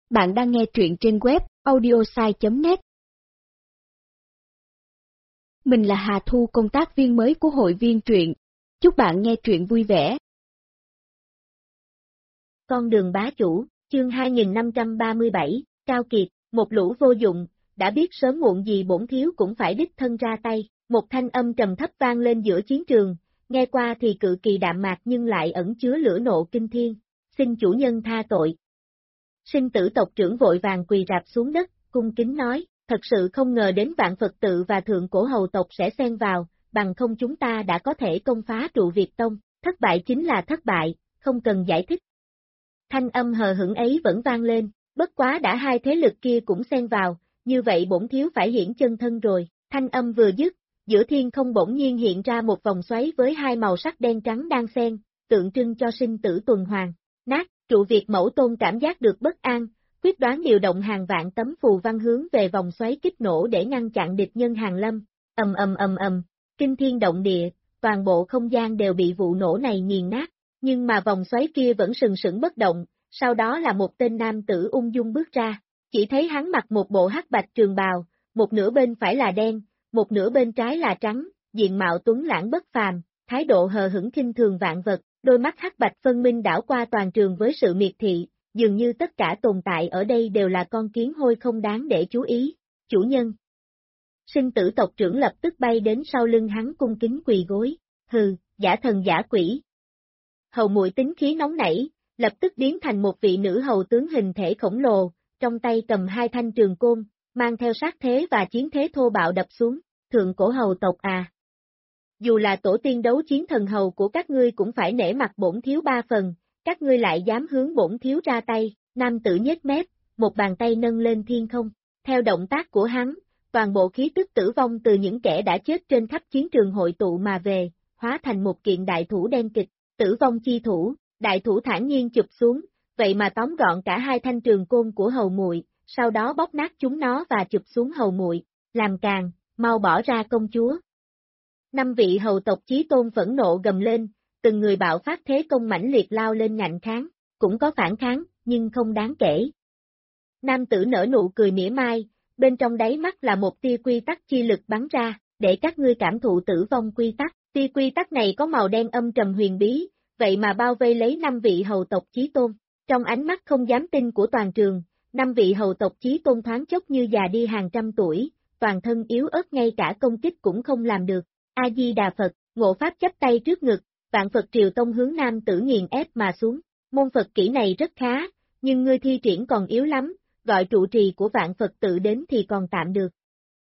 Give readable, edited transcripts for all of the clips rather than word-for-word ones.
Bạn đang nghe truyện trên web audiosai.net. Mình là Hà Thu, công tác viên mới của hội viên truyện. Chúc bạn nghe truyện vui vẻ. Con đường bá chủ, chương 2537, Cao Kiệt, một lũ vô dụng, đã biết sớm muộn gì bổn thiếu cũng phải đích thân ra tay. Một thanh âm trầm thấp vang lên giữa chiến trường, nghe qua thì cự kỳ đạm mạc nhưng lại ẩn chứa lửa nộ kinh thiên. Xin chủ nhân tha tội. Sinh tử tộc trưởng vội vàng quỳ rạp xuống đất, cung kính nói, thật sự không ngờ đến Vạn Phật tự và Thượng Cổ Hầu tộc sẽ xen vào, bằng không chúng ta đã có thể công phá trụ Việt Tông, thất bại chính là thất bại, không cần giải thích. Thanh âm hờ hững ấy vẫn vang lên, bất quá đã hai thế lực kia cũng xen vào, như vậy bổn thiếu phải hiển chân thân rồi. Thanh âm vừa dứt, giữa thiên không bỗng nhiên hiện ra một vòng xoáy với hai màu sắc đen trắng đang xen, tượng trưng cho sinh tử tuần hoàn. Nát, trụ Việt Mẫu Tôn cảm giác được bất an, quyết đoán điều động hàng vạn tấm phù văn hướng về vòng xoáy kích nổ để ngăn chặn địch nhân hàng lâm. Ầm, kinh thiên động địa, toàn bộ không gian đều bị vụ nổ này nghiền nát, nhưng mà vòng xoáy kia vẫn sừng sững bất động, sau đó là một tên nam tử ung dung bước ra, chỉ thấy hắn mặc một bộ hắc bạch trường bào, một nửa bên phải là đen, một nửa bên trái là trắng, diện mạo tuấn lãng bất phàm, thái độ hờ hững khinh thường vạn vật, đôi mắt hắc bạch phân minh đảo qua toàn trường với sự miệt thị, dường như tất cả tồn tại ở đây đều là con kiến hôi không đáng để chú ý. Chủ nhân. Sinh tử tộc trưởng lập tức bay đến sau lưng hắn cung kính quỳ gối, hừ, giả thần giả quỷ. Hầu muội tính khí nóng nảy, lập tức biến thành một vị nữ hầu tướng hình thể khổng lồ, trong tay cầm hai thanh trường côn, mang theo sát thế và chiến thế thô bạo đập xuống. Thượng Cổ Hầu tộc à. Dù là tổ tiên đấu chiến thần hầu của các ngươi cũng phải nể mặt bổn thiếu ba phần, các ngươi lại dám hướng bổn thiếu ra tay. Nam tử nhếch mép, một bàn tay nâng lên thiên không, theo động tác của hắn, toàn bộ khí tức tử vong từ những kẻ đã chết trên khắp chiến trường hội tụ mà về, hóa thành một kiện đại thủ đen kịch, tử vong chi thủ. Đại thủ thản nhiên chụp xuống, vậy mà tóm gọn cả hai thanh trường côn của hầu muội, sau đó bóp nát chúng nó và chụp xuống hầu muội, làm càn, mau bỏ ra công chúa. Năm vị hầu tộc chí tôn phẫn nộ gầm lên, từng người bạo phát thế công mãnh liệt lao lên ngạnh kháng, cũng có phản kháng, nhưng không đáng kể. Nam tử nở nụ cười mỉa mai, bên trong đáy mắt là một tia quy tắc chi lực bắn ra, để các ngươi cảm thụ tử vong quy tắc. Tia quy tắc này có màu đen âm trầm huyền bí, vậy mà bao vây lấy năm vị hầu tộc chí tôn. Trong ánh mắt không dám tin của toàn trường, năm vị hầu tộc chí tôn thoáng chốc như già đi hàng trăm tuổi, toàn thân yếu ớt ngay cả công kích cũng không làm được. A-di-đà Phật, Ngộ Pháp chắp tay trước ngực, Vạn Phật Triều Tông hướng nam tử nghiền ép mà xuống. Môn Phật kỹ này rất khá, nhưng ngươi thi triển còn yếu lắm, gọi trụ trì của Vạn Phật tự đến thì còn tạm được.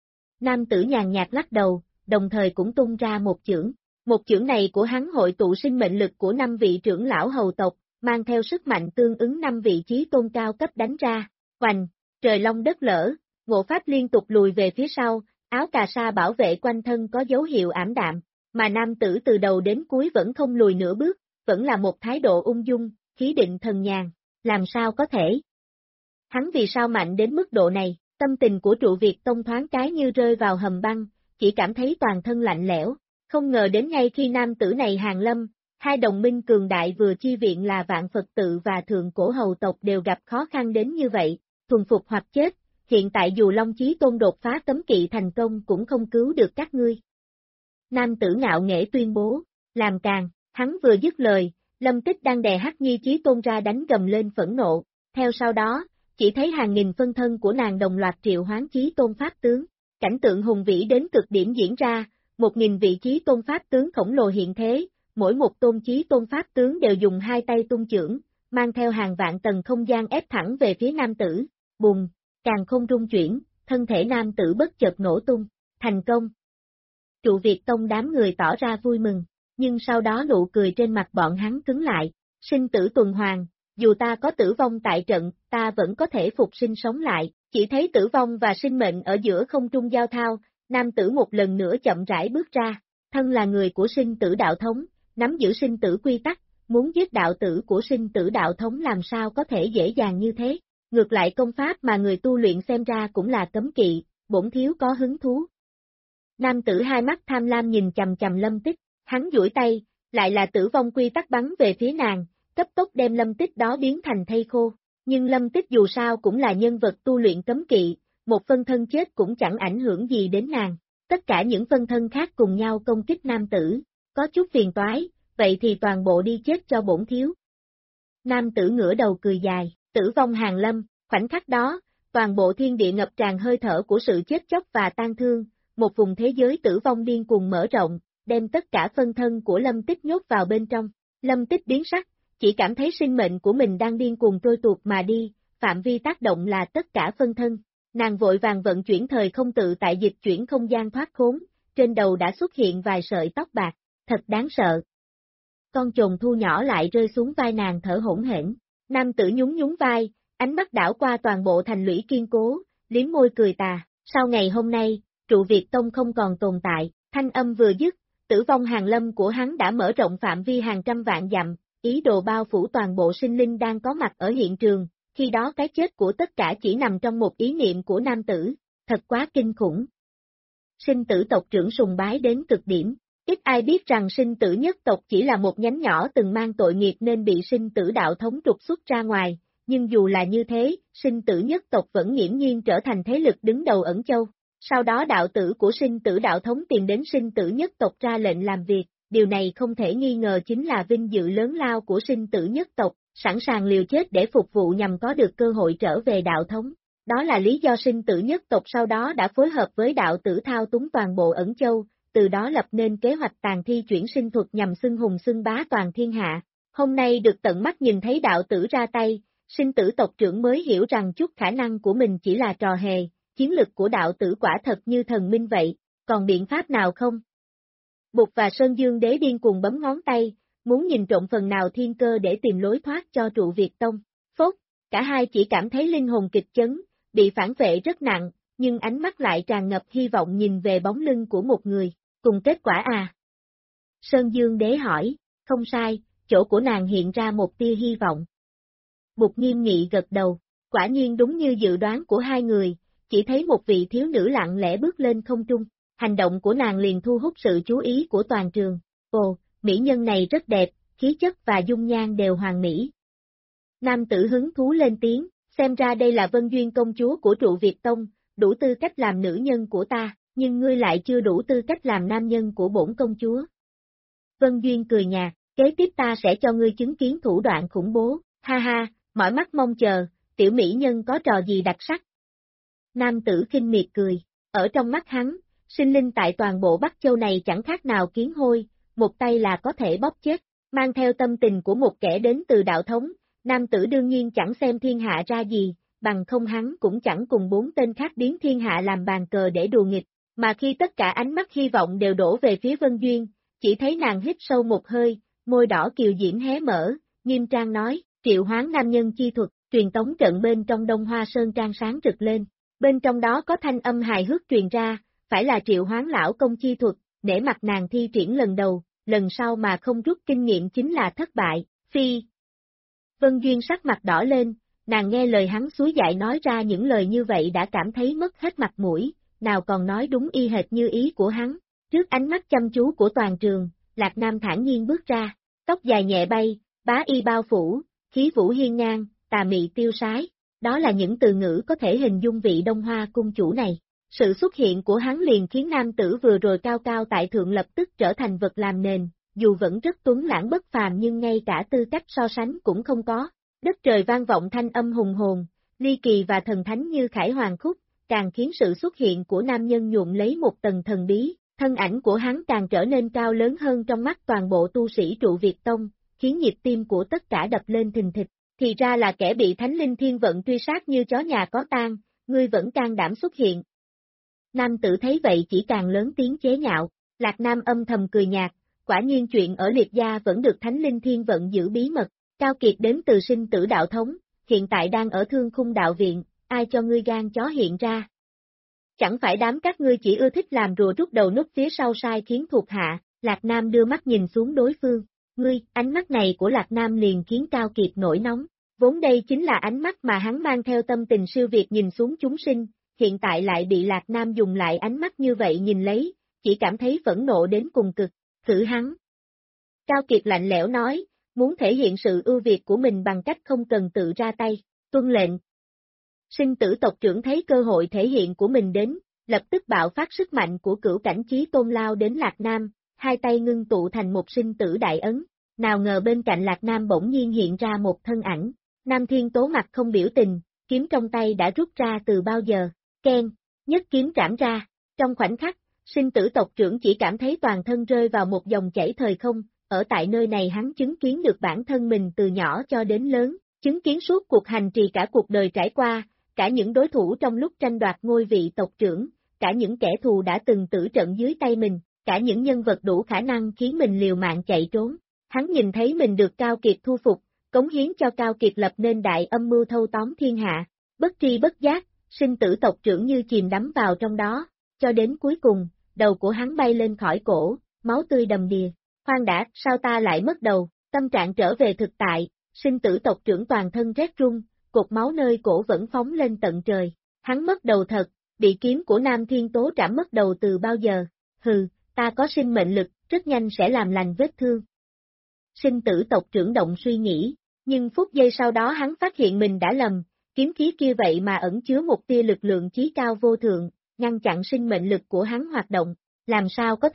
Nam tử nhàn nhạt lắc đầu, đồng thời cũng tung ra một chưởng. Một chưởng này của hắn hội tụ sinh mệnh lực của năm vị trưởng lão hầu tộc, mang theo sức mạnh tương ứng năm vị chí tôn cao cấp đánh ra. Hoành, trời long đất lở, Ngộ Pháp liên tục lùi về phía sau, áo cà sa bảo vệ quanh thân có dấu hiệu ảm đạm, mà nam tử từ đầu đến cuối vẫn không lùi nửa bước, vẫn là một thái độ ung dung, khí định thần nhàn, làm sao có thể? Hắn vì sao mạnh đến mức độ này? Tâm tình của trụ Việt Tông thoáng cái như rơi vào hầm băng, chỉ cảm thấy toàn thân lạnh lẽo, không ngờ đến ngay khi nam tử này hàng lâm, hai đồng minh cường đại vừa chi viện là Vạn Phật tự và Thượng Cổ Hầu tộc đều gặp khó khăn đến như vậy, thuần phục hoặc chết. Hiện tại dù Long Chí Tôn đột phá cấm kỵ thành công cũng không cứu được các ngươi. Nam tử ngạo nghễ tuyên bố, làm càn, hắn vừa dứt lời, Lâm Tích đang đè Hắc Nhi Chí Tôn ra đánh gầm lên phẫn nộ, theo sau đó, chỉ thấy hàng nghìn phân thân của nàng đồng loạt triệu hoán Chí Tôn Pháp tướng, cảnh tượng hùng vĩ đến cực điểm diễn ra, 1000 vị Chí Tôn Pháp tướng khổng lồ hiện thế, mỗi một tôn Chí Tôn Pháp tướng đều dùng hai tay tung chưởng, mang theo hàng vạn tầng không gian ép thẳng về phía nam tử, bùng. Càng không rung chuyển, thân thể nam tử bất chợt nổ tung, thành công. Trụ Việt Tông đám người tỏ ra vui mừng, nhưng sau đó nụ cười trên mặt bọn hắn cứng lại, sinh tử tuần hoàn, dù ta có tử vong tại trận, ta vẫn có thể phục sinh sống lại, chỉ thấy tử vong và sinh mệnh ở giữa không trung giao thao, nam tử một lần nữa chậm rãi bước ra, thân là người của sinh tử đạo thống, nắm giữ sinh tử quy tắc, muốn giết đạo tử của sinh tử đạo thống làm sao có thể dễ dàng như thế. Ngược lại công pháp mà người tu luyện xem ra cũng là cấm kỵ, bổn thiếu có hứng thú. Nam tử hai mắt tham lam nhìn chầm chầm Lâm Tích, hắn duỗi tay, lại là tử vong quy tắc bắn về phía nàng, cấp tốc đem Lâm Tích đó biến thành thây khô. nhưng Lâm Tích dù sao cũng là nhân vật tu luyện cấm kỵ, một phân thân chết cũng chẳng ảnh hưởng gì đến nàng. Tất cả những phân thân khác cùng nhau công kích nam tử, có chút phiền toái, vậy thì toàn bộ đi chết cho bổn thiếu. Nam tử ngửa đầu cười dài, tử vong hàng lâm, khoảnh khắc đó, toàn bộ thiên địa ngập tràn hơi thở của sự chết chóc và tang thương, một vùng thế giới tử vong điên cuồng mở rộng, đem tất cả phân thân của Lâm Tích nhốt vào bên trong. Lâm Tích biến sắc, chỉ cảm thấy sinh mệnh của mình đang điên cuồng trôi tuột mà đi, phạm vi tác động là tất cả phân thân. Nàng vội vàng vận chuyển thời không tự tại dịch chuyển không gian thoát khốn, trên đầu đã xuất hiện vài sợi tóc bạc, thật đáng sợ. Con chồn thu nhỏ lại rơi xuống vai nàng thở hổn hển. Nam tử nhún nhún vai, ánh mắt đảo qua toàn bộ thành lũy kiên cố, liếm môi cười tà, sau ngày hôm nay, trụ Việt Tông không còn tồn tại, thanh âm vừa dứt, tử vong hàng lâm của hắn đã mở rộng phạm vi hàng trăm vạn dặm, ý đồ bao phủ toàn bộ sinh linh đang có mặt ở hiện trường, khi đó cái chết của tất cả chỉ nằm trong một ý niệm của nam tử, thật quá kinh khủng. Sinh tử tộc trưởng sùng bái đến cực điểm. Ít ai biết rằng sinh tử nhất tộc chỉ là một nhánh nhỏ từng mang tội nghiệp nên bị sinh tử đạo thống trục xuất ra ngoài, nhưng dù là như thế, sinh tử nhất tộc vẫn nghiễm nhiên trở thành thế lực đứng đầu Ẩn Châu. Sau đó đạo tử của sinh tử đạo thống tìm đến sinh tử nhất tộc ra lệnh làm việc, điều này không thể nghi ngờ chính là vinh dự lớn lao của sinh tử nhất tộc, sẵn sàng liều chết để phục vụ nhằm có được cơ hội trở về đạo thống. Đó là lý do sinh tử nhất tộc sau đó đã phối hợp với đạo tử thao túng toàn bộ Ẩn Châu, từ đó lập nên kế hoạch tàn thi chuyển sinh thuật nhằm xưng hùng xưng bá toàn thiên hạ. Hôm nay được tận mắt nhìn thấy đạo tử ra tay, sinh tử tộc trưởng mới hiểu rằng chút khả năng của mình chỉ là trò hề, chiến lực của đạo tử quả thật như thần minh vậy, còn biện pháp nào không? Bụt và Sơn Dương Đế điên cuồng bấm ngón tay, muốn nhìn trộm phần nào thiên cơ để tìm lối thoát cho trụ Việt Tông. Phốt, cả hai chỉ cảm thấy linh hồn kịch chấn, bị phản vệ rất nặng, nhưng ánh mắt lại tràn ngập hy vọng nhìn về bóng lưng của một người. Cùng kết quả à? Sơn Dương Đế hỏi, không sai, chỗ của nàng hiện ra một tia hy vọng. Bụt nghiêm nghị gật đầu, quả nhiên đúng như dự đoán của hai người, chỉ thấy một vị thiếu nữ lặng lẽ bước lên không trung, hành động của nàng liền thu hút sự chú ý của toàn trường. Ồ, mỹ nhân này rất đẹp, khí chất và dung nhan đều hoàn mỹ. Nam tử hứng thú lên tiếng, xem ra đây là Vân Duyên công chúa của trụ Việt Tông, đủ tư cách làm nữ nhân của ta. Nhưng ngươi lại chưa đủ tư cách làm nam nhân của bổn công chúa. Vân Duyên cười nhạt, kế tiếp ta sẽ cho ngươi chứng kiến thủ đoạn khủng bố, ha ha, mỏi mắt mong chờ, tiểu mỹ nhân có trò gì đặc sắc. Nam tử khinh miệt cười, ở trong mắt hắn, sinh linh tại toàn bộ Bắc Châu này chẳng khác nào kiến hôi, một tay là có thể bóp chết, mang theo tâm tình của một kẻ đến từ đạo thống, nam tử đương nhiên chẳng xem thiên hạ ra gì, bằng không hắn cũng chẳng cùng bốn tên khác biến thiên hạ làm bàn cờ để đùa nghịch. Mà khi tất cả ánh mắt hy vọng đều đổ về phía Vân Duyên, chỉ thấy nàng hít sâu một hơi, môi đỏ kiều diễm hé mở, nghiêm trang nói, triệu hoán nam nhân chi thuật, truyền tống trận bên trong Đông Hoa Sơn Trang sáng rực lên. Bên trong đó có thanh âm hài hước truyền ra, phải là triệu hoán lão công chi thuật, để mặt nàng thi triển lần đầu, lần sau mà không rút kinh nghiệm chính là thất bại, phi. Vân Duyên sắc mặt đỏ lên, nàng nghe lời hắn xúi dại nói ra những lời như vậy đã cảm thấy mất hết mặt mũi. Nào còn nói đúng y hệt như ý của hắn, trước ánh mắt chăm chú của toàn trường, Lạc Nam thản nhiên bước ra, tóc dài nhẹ bay, bá y bao phủ, khí vũ hiên ngang, tà mị tiêu sái, đó là những từ ngữ có thể hình dung vị Đông Hoa cung chủ này. Sự xuất hiện của hắn liền khiến nam tử vừa rồi cao cao tại thượng lập tức trở thành vật làm nền, dù vẫn rất tuấn lãng bất phàm nhưng ngay cả tư cách so sánh cũng không có, đất trời vang vọng thanh âm hùng hồn, ly kỳ và thần thánh như khải hoàng khúc, càng khiến sự xuất hiện của nam nhân nhuộm lấy một tầng thần bí, thân ảnh của hắn càng trở nên cao lớn hơn trong mắt toàn bộ tu sĩ trụ Việt Tông, khiến nhịp tim của tất cả đập lên thình thịch, thì ra là kẻ bị Thánh Linh Thiên Vận truy sát như chó nhà có tang, ngươi vẫn can đảm xuất hiện. Nam tử thấy vậy chỉ càng lớn tiếng chế nhạo, Lạc Nam âm thầm cười nhạt, quả nhiên chuyện ở Liệt Gia vẫn được Thánh Linh Thiên Vận giữ bí mật, Cao Kiệt đến từ sinh tử đạo thống, hiện tại đang ở Thương Khung đạo viện. Ai cho ngươi gan chó hiện ra? Chẳng phải đám các ngươi chỉ ưa thích làm rùa rút đầu núp phía sau sai khiến thuộc hạ, Lạc Nam đưa mắt nhìn xuống đối phương, ngươi, ánh mắt này của Lạc Nam liền khiến Cao Kiệt nổi nóng, vốn đây chính là ánh mắt mà hắn mang theo tâm tình siêu việt nhìn xuống chúng sinh, hiện tại lại bị Lạc Nam dùng lại ánh mắt như vậy nhìn lấy, chỉ cảm thấy phẫn nộ đến cùng cực, thử hắn. Cao Kiệt lạnh lẽo nói, muốn thể hiện sự ưu việt của mình bằng cách không cần tự ra tay. Tuân lệnh. Sinh tử tộc trưởng thấy cơ hội thể hiện của mình đến, lập tức bạo phát sức mạnh của cửu cảnh chí tôn lao đến Lạc Nam, hai tay ngưng tụ thành một sinh tử đại ấn. Nào ngờ bên cạnh Lạc Nam bỗng nhiên hiện ra một thân ảnh, Nam Thiên Tố mặt không biểu tình, kiếm trong tay đã rút ra từ bao giờ, keng, nhất kiếm trảm ra, trong khoảnh khắc, sinh tử tộc trưởng chỉ cảm thấy toàn thân rơi vào một dòng chảy thời không, ở tại nơi này hắn chứng kiến được bản thân mình từ nhỏ cho đến lớn, chứng kiến suốt cuộc hành trì cả cuộc đời trải qua, cả những đối thủ trong lúc tranh đoạt ngôi vị tộc trưởng, cả những kẻ thù đã từng tử trận dưới tay mình, cả những nhân vật đủ khả năng khiến mình liều mạng chạy trốn. Hắn nhìn thấy mình được Cao Kiệt thu phục, cống hiến cho Cao Kiệt lập nên đại âm mưu thâu tóm thiên hạ, bất tri bất giác, sinh tử tộc trưởng như chìm đắm vào trong đó, cho đến cuối cùng, đầu của hắn bay lên khỏi cổ, máu tươi đầm đìa. Khoan đã, sao ta lại mất đầu, tâm trạng trở về thực tại, sinh tử tộc trưởng toàn thân rét run, cột máu nơi cổ vẫn phóng lên tận trời. Hắn mất đầu thật, bị kiếm của Nam Thiên Tố trảm mất đầu từ bao giờ, hừ, ta có sinh mệnh lực, rất nhanh sẽ làm lành vết thương. Sinh tử tộc trưởng động suy nghĩ, nhưng phút giây sau đó hắn phát hiện mình đã lầm, kiếm khí kia vậy mà ẩn chứa một tia lực lượng chí cao vô thượng, ngăn chặn sinh mệnh lực của hắn hoạt động, làm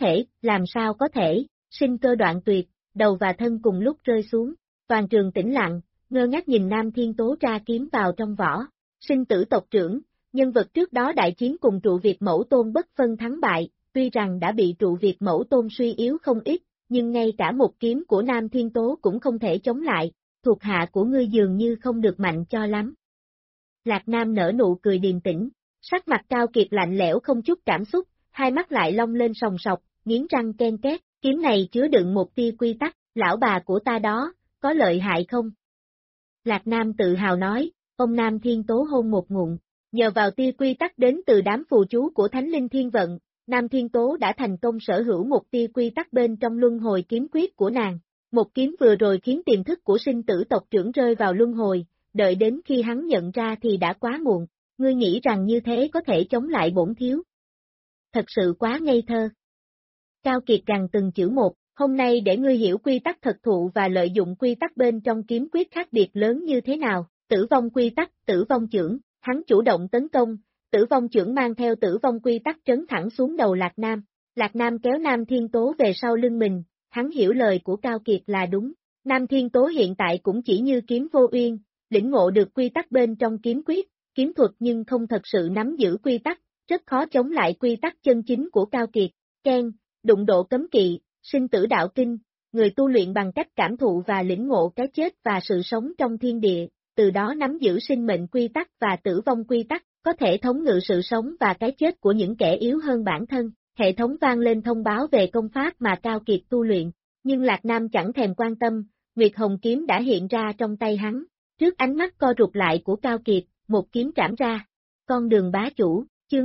sao có thể, sinh cơ đoạn tuyệt, đầu và thân cùng lúc rơi xuống, toàn trường tĩnh lặng, ngơ ngác nhìn Nam Thiên Tố tra kiếm vào trong vỏ, sinh tử tộc trưởng, nhân vật trước đó đại chiến cùng trụ Việt Mẫu Tôn bất phân thắng bại, tuy rằng đã bị trụ Việt Mẫu Tôn suy yếu không ít, nhưng ngay cả một kiếm của Nam Thiên Tố cũng không thể chống lại, thuộc hạ của ngươi dường như không được mạnh cho lắm. Lạc Nam nở nụ cười điềm tĩnh, sắc mặt Cao Kiệt lạnh lẽo không chút cảm xúc, hai mắt lại long lên sòng sọc, nghiến răng ken két, kiếm này chứa đựng một tia quy tắc, lão bà của ta đó, có lợi hại không? Lạc Nam tự hào nói, ông Nam Thiên Tố hôn một ngụm, nhờ vào tia quy tắc đến từ đám phù chú của Thánh Linh Thiên Vận, Nam Thiên Tố đã thành công sở hữu một tia quy tắc bên trong luân hồi kiếm quyết của nàng. Một kiếm vừa rồi khiến tiềm thức của sinh tử tộc trưởng rơi vào luân hồi, đợi đến khi hắn nhận ra thì đã quá muộn, ngươi nghĩ rằng như thế có thể chống lại bổn thiếu. Thật sự quá ngây thơ. Cao Kiệt gằn từng chữ một, hôm nay để ngươi hiểu quy tắc thật thụ và lợi dụng quy tắc bên trong kiếm quyết khác biệt lớn như thế nào, tử vong quy tắc, tử vong chưởng, hắn chủ động tấn công, tử vong chưởng mang theo tử vong quy tắc trấn thẳng xuống đầu Lạc Nam. Lạc Nam kéo Nam Thiên Tố về sau lưng mình, hắn hiểu lời của Cao Kiệt là đúng. Nam Thiên Tố hiện tại cũng chỉ như kiếm vô uyên, lĩnh ngộ được quy tắc bên trong kiếm quyết, kiếm thuật nhưng không thật sự nắm giữ quy tắc, rất khó chống lại quy tắc chân chính của Cao Kiệt. Ken, đụng độ cấm kỵ, sinh tử đạo kinh, người tu luyện bằng cách cảm thụ và lĩnh ngộ cái chết và sự sống trong thiên địa, từ đó nắm giữ sinh mệnh quy tắc và tử vong quy tắc, có thể thống ngự sự sống và cái chết của những kẻ yếu hơn bản thân. Hệ thống vang lên thông báo về công pháp mà Cao Kiệt tu luyện, nhưng Lạc Nam chẳng thèm quan tâm, Nguyệt Hồng kiếm đã hiện ra trong tay hắn, trước ánh mắt co rụt lại của Cao Kiệt, một kiếm trảm ra. Con đường bá chủ, chương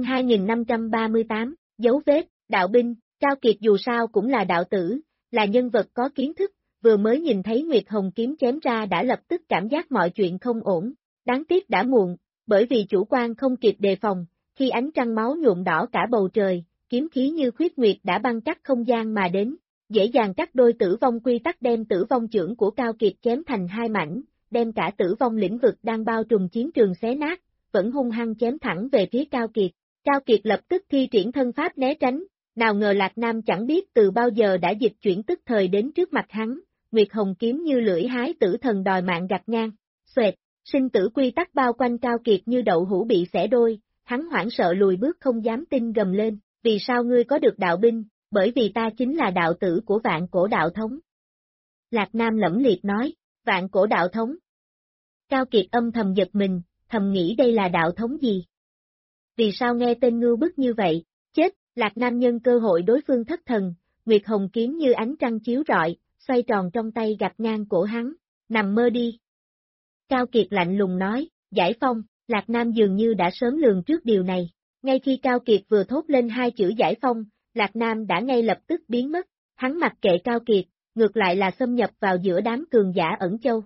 2538, dấu vết, đạo binh, Cao Kiệt dù sao cũng là đạo tử, là nhân vật có kiến thức, vừa mới nhìn thấy Nguyệt Hồng kiếm chém ra đã lập tức cảm giác mọi chuyện không ổn, đáng tiếc đã muộn, bởi vì chủ quan không kịp đề phòng, khi ánh trăng máu nhuộm đỏ cả bầu trời, kiếm khí như khuyết nguyệt đã băng cắt không gian mà đến, dễ dàng cắt đôi tử vong quy tắc đem tử vong chưởng của Cao Kiệt chém thành hai mảnh, đem cả tử vong lĩnh vực đang bao trùm chiến trường xé nát, vẫn hung hăng chém thẳng về phía Cao Kiệt. Cao Kiệt lập tức thi triển thân pháp né tránh, nào ngờ Lạc Nam chẳng biết từ bao giờ đã dịch chuyển tức thời đến trước mặt hắn, Nguyệt Hồng kiếm như lưỡi hái tử thần đòi mạng gặt ngang, xoẹt, sinh tử quy tắc bao quanh Cao Kiệt như đậu hũ bị xẻ đôi, hắn hoảng sợ lùi bước không dám tin gầm lên, vì sao ngươi có được đạo binh, bởi vì ta chính là đạo tử của vạn cổ đạo thống. Lạc Nam lẫm liệt nói, vạn cổ đạo thống. Cao Kiệt âm thầm giật mình, thầm nghĩ đây là đạo thống gì? Vì sao nghe tên ngưu bức như vậy? Chết, Lạc Nam nhân cơ hội đối phương thất thần, Nguyệt Hồng kiếm như ánh trăng chiếu rọi, xoay tròn trong tay gặt ngang cổ hắn, nằm mơ đi. Cao Kiệt lạnh lùng nói, giải phong, Lạc Nam dường như đã sớm lường trước điều này, ngay khi Cao Kiệt vừa thốt lên hai chữ giải phong, Lạc Nam đã ngay lập tức biến mất, hắn mặc kệ Cao Kiệt, ngược lại là xâm nhập vào giữa đám cường giả ẩn châu,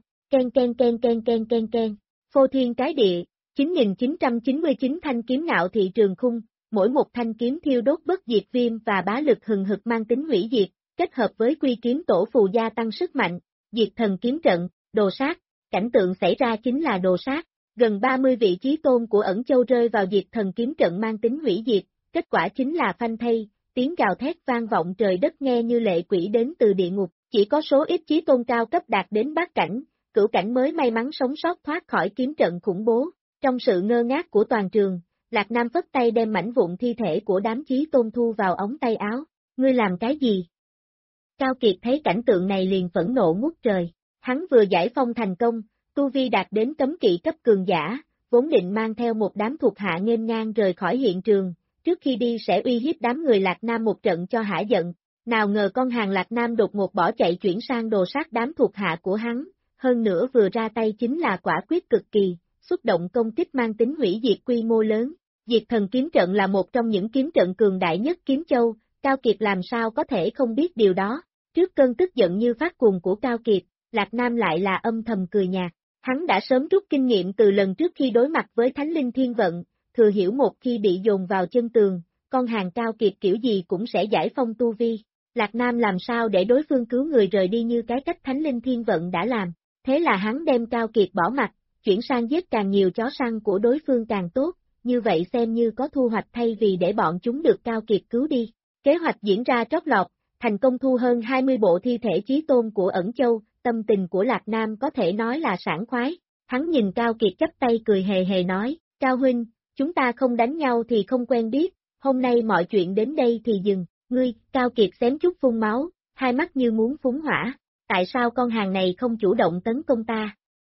ken, phô thiên cái địa, 9999 thanh kiếm ngạo thị trường khung, mỗi một thanh kiếm thiêu đốt bất diệt viêm và bá lực hừng hực mang tính hủy diệt, kết hợp với quy kiếm tổ phù gia tăng sức mạnh, diệt thần kiếm trận, đồ sát, cảnh tượng xảy ra chính là đồ sát, Gần 30 vị chí tôn của Ẩn Châu rơi vào diệt thần kiếm trận mang tính hủy diệt, kết quả chính là phanh thây, tiếng gào thét vang vọng trời đất nghe như lệ quỷ đến từ địa ngục, chỉ có số ít chí tôn cao cấp đạt đến bát cảnh, cửu cảnh mới may mắn sống sót thoát khỏi kiếm trận khủng bố. Trong sự ngơ ngác của toàn trường, Lạc Nam phất tay đem mảnh vụn thi thể của đám chí tôn thu vào ống tay áo. Ngươi làm cái gì? Cao Kiệt thấy cảnh tượng này liền phẫn nộ ngút trời. Hắn vừa giải phong thành công, tu vi đạt đến cấm kỵ cấp cường giả, vốn định mang theo một đám thuộc hạ nghênh ngang rời khỏi hiện trường, trước khi đi sẽ uy hiếp đám người Lạc Nam một trận cho hả giận. Nào ngờ con hàng Lạc Nam đột ngột bỏ chạy chuyển sang đồ sát đám thuộc hạ của hắn, hơn nữa vừa ra tay chính là quả quyết cực kỳ, xuất động công kích mang tính hủy diệt quy mô lớn. Diệt thần kiếm trận là một trong những kiếm trận cường đại nhất Kiếm Châu, Cao Kiệt làm sao có thể không biết điều đó. Trước cơn tức giận như phát cuồng của Cao Kiệt, Lạc Nam lại là âm thầm cười nhạt. Hắn đã sớm rút kinh nghiệm từ lần trước khi đối mặt với Thánh Linh Thiên Vận, thừa hiểu một khi bị dồn vào chân tường, con hàng Cao Kiệt kiểu gì cũng sẽ giải phong tu vi. Lạc Nam làm sao để đối phương cứu người rời đi như cái cách Thánh Linh Thiên Vận đã làm. Thế là hắn đem Cao Kiệt bỏ mặt, chuyển sang giết càng nhiều chó săn của đối phương càng tốt, như vậy xem như có thu hoạch thay vì để bọn chúng được Cao Kiệt cứu đi. Kế hoạch diễn ra trót lọt, thành công thu hơn 20 bộ thi thể chí tôn của Ẩn Châu, tâm tình của Lạc Nam có thể nói là sảng khoái. Hắn nhìn Cao Kiệt chắp tay cười hề hề nói, Cao huynh, chúng ta không đánh nhau thì không quen biết, hôm nay mọi chuyện đến đây thì dừng. Ngươi, Cao Kiệt xém chút phun máu, hai mắt như muốn phúng hỏa, tại sao con hàng này không chủ động tấn công ta?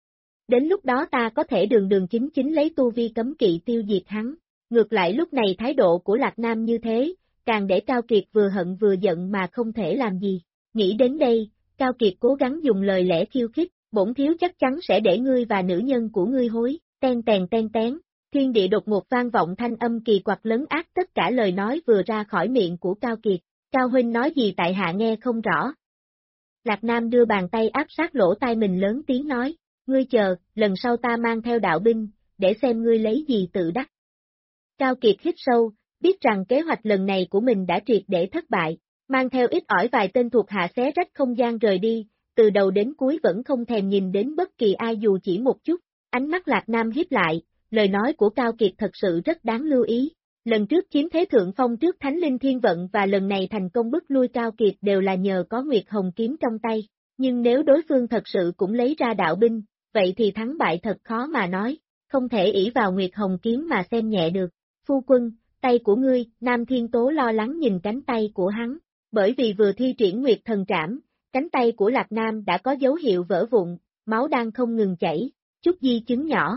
Đến lúc đó ta có thể đường đường chính chính lấy tu vi cấm kỵ tiêu diệt hắn. Ngược lại lúc này thái độ của Lạc Nam như thế, càng để Cao Kiệt vừa hận vừa giận mà không thể làm gì. Nghĩ đến đây, Cao Kiệt cố gắng dùng lời lẽ khiêu khích, bổn thiếu chắc chắn sẽ để ngươi và nữ nhân của ngươi hối, ten tèn ten tén. Thiên địa đột ngột vang vọng thanh âm kỳ quặc lấn át tất cả lời nói vừa ra khỏi miệng của Cao Kiệt. Cao huynh nói gì tại hạ nghe không rõ. Lạc Nam đưa bàn tay áp sát lỗ tai mình lớn tiếng nói, ngươi chờ, lần sau ta mang theo đạo binh, để xem ngươi lấy gì tự đắc. Cao Kiệt hít sâu, biết rằng kế hoạch lần này của mình đã triệt để thất bại, mang theo ít ỏi vài tên thuộc hạ xé rách không gian rời đi, từ đầu đến cuối vẫn không thèm nhìn đến bất kỳ ai dù chỉ một chút. Ánh mắt Lạc Nam híp lại, lời nói của Cao Kiệt thật sự rất đáng lưu ý. Lần trước chiếm thế thượng phong trước Thánh Linh Thiên Vận và lần này thành công bức lui Cao Kiệt đều là nhờ có Nguyệt Hồng kiếm trong tay, nhưng nếu đối phương thật sự cũng lấy ra đạo binh, vậy thì thắng bại thật khó mà nói, không thể ỷ vào Nguyệt Hồng kiếm mà xem nhẹ được. Phu quân, tay của ngươi, Nam Thiên Tố lo lắng nhìn cánh tay của hắn, bởi vì vừa thi triển Nguyệt Thần Trảm, cánh tay của Lạc Nam đã có dấu hiệu vỡ vụn, máu đang không ngừng chảy, chút di chứng nhỏ.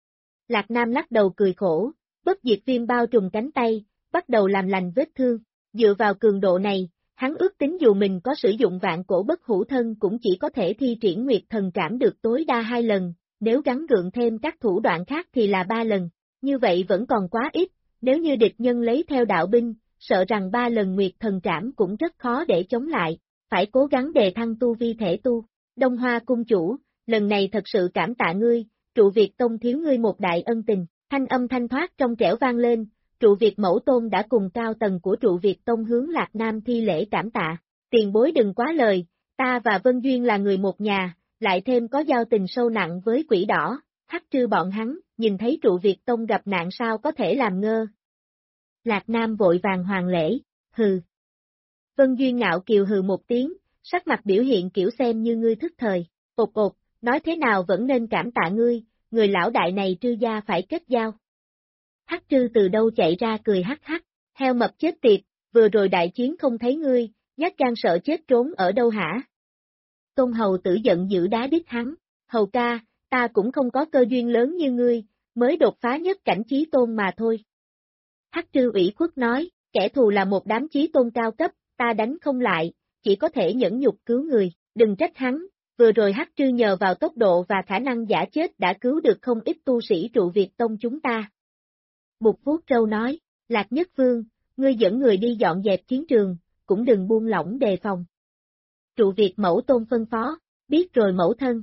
Lạc Nam lắc đầu cười khổ, bất diệt viêm bao trùm cánh tay, bắt đầu làm lành vết thương, dựa vào cường độ này, hắn ước tính dù mình có sử dụng vạn cổ bất hủ thân cũng chỉ có thể thi triển Nguyệt Thần Trảm được tối đa 2 lần, nếu gắn gượng thêm các thủ đoạn khác thì là 3 lần, như vậy vẫn còn quá ít, nếu như địch nhân lấy theo đạo binh, sợ rằng 3 lần Nguyệt Thần Trảm cũng rất khó để chống lại, phải cố gắng đề thăng tu vi thể tu. Đông Hoa cung chủ, lần này thật sự cảm tạ ngươi, Trụ Việt Tông thiếu ngươi một đại ân tình, thanh âm thanh thoát trong trẻo vang lên, Trụ Việt Mẫu Tôn đã cùng cao tầng của Trụ Việt Tông hướng Lạc Nam thi lễ cảm tạ, tiền bối đừng quá lời, ta và Vân Duyên là người một nhà, lại thêm có giao tình sâu nặng với quỷ đỏ, hắc trư bọn hắn, nhìn thấy Trụ Việt Tông gặp nạn sao có thể làm ngơ. Lạc Nam vội vàng hoàn lễ, hừ. Vân Duyên ngạo kiều hừ một tiếng, sắc mặt biểu hiện kiểu xem như ngươi thức thời, ột ột, nói thế nào vẫn nên cảm tạ ngươi, người lão đại này Trư gia phải kết giao. Hắc Trư từ đâu chạy ra cười hắc hắc, heo mập chết tiệt, vừa rồi đại chiến không thấy ngươi, nhát gan sợ chết trốn ở đâu hả? Tôn Hầu Tử giận dữ đá đít hắn, Hầu ca, ta cũng không có cơ duyên lớn như ngươi, mới đột phá nhất cảnh chí tôn mà thôi. Hắc Trư ủy khuất nói, kẻ thù là một đám chí tôn cao cấp, ta đánh không lại, chỉ có thể nhẫn nhục cứu người, đừng trách hắn, vừa rồi Hắc Trư nhờ vào tốc độ và khả năng giả chết đã cứu được không ít tu sĩ Trụ Việt Tông chúng ta. Bụt vuốt râu nói, Lạc Nhất Vương, ngươi dẫn người đi dọn dẹp chiến trường, cũng đừng buông lỏng đề phòng. Trụ Việt Mẫu Tôn phân phó, biết rồi mẫu thân.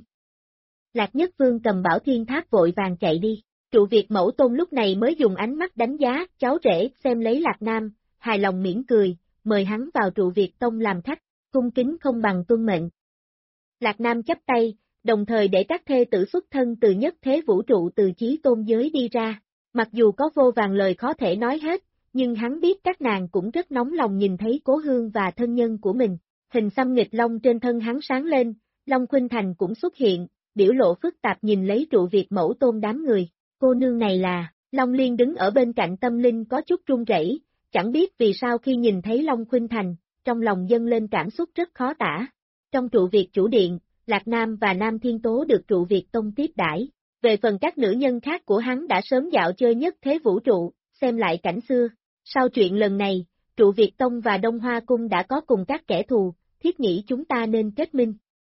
Lạc Nhất Vương cầm Bảo Thiên Tháp vội vàng chạy đi. Trụ Việt Mẫu Tôn lúc này mới dùng ánh mắt đánh giá, cháu rể, xem lấy Lạc Nam, hài lòng mỉm cười, mời hắn vào Trụ Việt Tông làm khách, cung kính không bằng tuân mệnh. Lạc Nam chắp tay, đồng thời để các thê tử xuất thân từ nhất thế vũ trụ từ chí tôn giới đi ra. Mặc dù có vô vàn lời khó thể nói hết, nhưng hắn biết các nàng cũng rất nóng lòng nhìn thấy cố hương và thân nhân của mình. Hình xăm nghịch long trên thân hắn sáng lên, Long Khuynh Thành cũng xuất hiện, biểu lộ phức tạp nhìn lấy trụ Việt mẫu tôn đám người. Cô nương này là, Long Liên đứng ở bên cạnh Tâm Linh có chút run rẩy, chẳng biết vì sao khi nhìn thấy Long Khuynh Thành, trong lòng dâng lên cảm xúc rất khó tả. Trong trụ Việt chủ điện, Lạc Nam và Nam Thiên Tố được trụ Việt tông tiếp đãi. Về phần các nữ nhân khác của hắn đã sớm dạo chơi nhất thế vũ trụ, xem lại cảnh xưa. Sau chuyện lần này, trụ Việt tông và Đông Hoa cung đã có cùng các kẻ thù, thiết nghĩ chúng ta nên kết minh.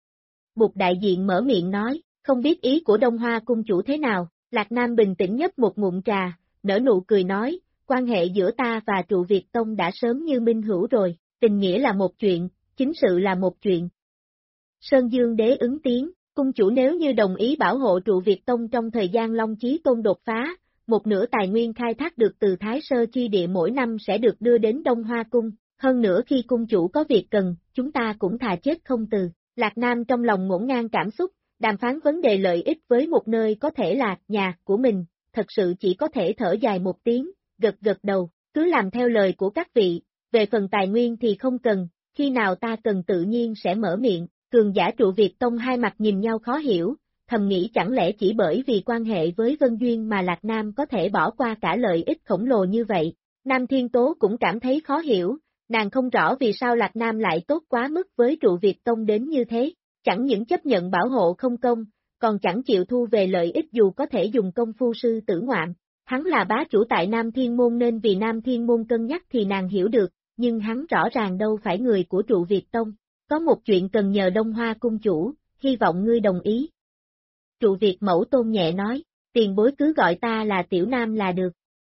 Bụt đại diện mở miệng nói, không biết ý của Đông Hoa cung chủ thế nào. Lạc Nam bình tĩnh nhấp một ngụm trà, nở nụ cười nói, quan hệ giữa ta và trụ Việt tông đã sớm như minh hữu rồi, tình nghĩa là một chuyện, chính sự là một chuyện. Sơn Dương đế ứng tiếng, cung chủ nếu như đồng ý bảo hộ trụ Việt tông trong thời gian Long Chí Tôn đột phá, một nửa tài nguyên khai thác được từ Thái Sơ chi địa mỗi năm sẽ được đưa đến Đông Hoa cung, hơn nữa khi cung chủ có việc cần, chúng ta cũng thà chết không từ. Lạc Nam trong lòng ngổn ngang cảm xúc, đàm phán vấn đề lợi ích với một nơi có thể là nhà của mình, thật sự chỉ có thể thở dài một tiếng, gật gật đầu, cứ làm theo lời của các vị, về phần tài nguyên thì không cần, khi nào ta cần tự nhiên sẽ mở miệng. Cường giả trụ Việt tông hai mặt nhìn nhau khó hiểu, thầm nghĩ chẳng lẽ chỉ bởi vì quan hệ với Vân Duyên mà Lạc Nam có thể bỏ qua cả lợi ích khổng lồ như vậy. Nam Thiên Tố cũng cảm thấy khó hiểu, nàng không rõ vì sao Lạc Nam lại tốt quá mức với trụ Việt tông đến như thế, chẳng những chấp nhận bảo hộ không công, còn chẳng chịu thu về lợi ích dù có thể dùng công phu sư tử ngoạm. Hắn là bá chủ tại Nam Thiên Môn nên vì Nam Thiên Môn cân nhắc thì nàng hiểu được, nhưng hắn rõ ràng đâu phải người của trụ Việt tông. Có một chuyện cần nhờ Đông Hoa cung chủ, hy vọng ngươi đồng ý. Trụ Việt mẫu tôn nhẹ nói, tiền bối cứ gọi ta là Tiểu Nam là được.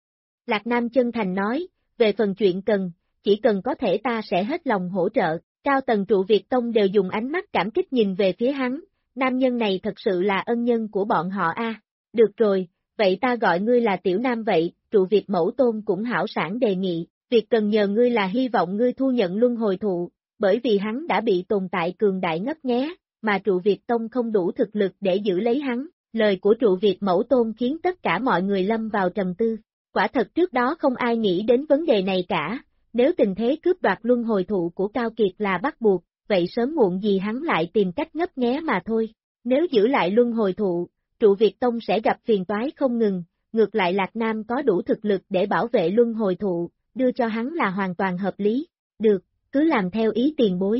Lạc Nam chân thành nói, về phần chuyện cần, chỉ cần có thể ta sẽ hết lòng hỗ trợ. Cao tầng trụ Việt tông đều dùng ánh mắt cảm kích nhìn về phía hắn, nam nhân này thật sự là ân nhân của bọn họ a. Được rồi, vậy ta gọi ngươi là Tiểu Nam vậy, trụ Việt mẫu tôn cũng hảo sảng đề nghị, việc cần nhờ ngươi là hy vọng ngươi thu nhận luân hồi thụ. Bởi vì hắn đã bị tồn tại cường đại ngấp nghé, mà trụ Việt tông không đủ thực lực để giữ lấy hắn, lời của trụ Việt mẫu tôn khiến tất cả mọi người lâm vào trầm tư. Quả thật trước đó không ai nghĩ đến vấn đề này cả, nếu tình thế cướp đoạt luân hồi thụ của Cao Kiệt là bắt buộc, vậy sớm muộn gì hắn lại tìm cách ngấp nghé mà thôi. Nếu giữ lại luân hồi thụ, trụ Việt tông sẽ gặp phiền toái không ngừng, ngược lại Lạc Nam có đủ thực lực để bảo vệ luân hồi thụ, đưa cho hắn là hoàn toàn hợp lý. Được. Cứ làm theo ý tiền bối.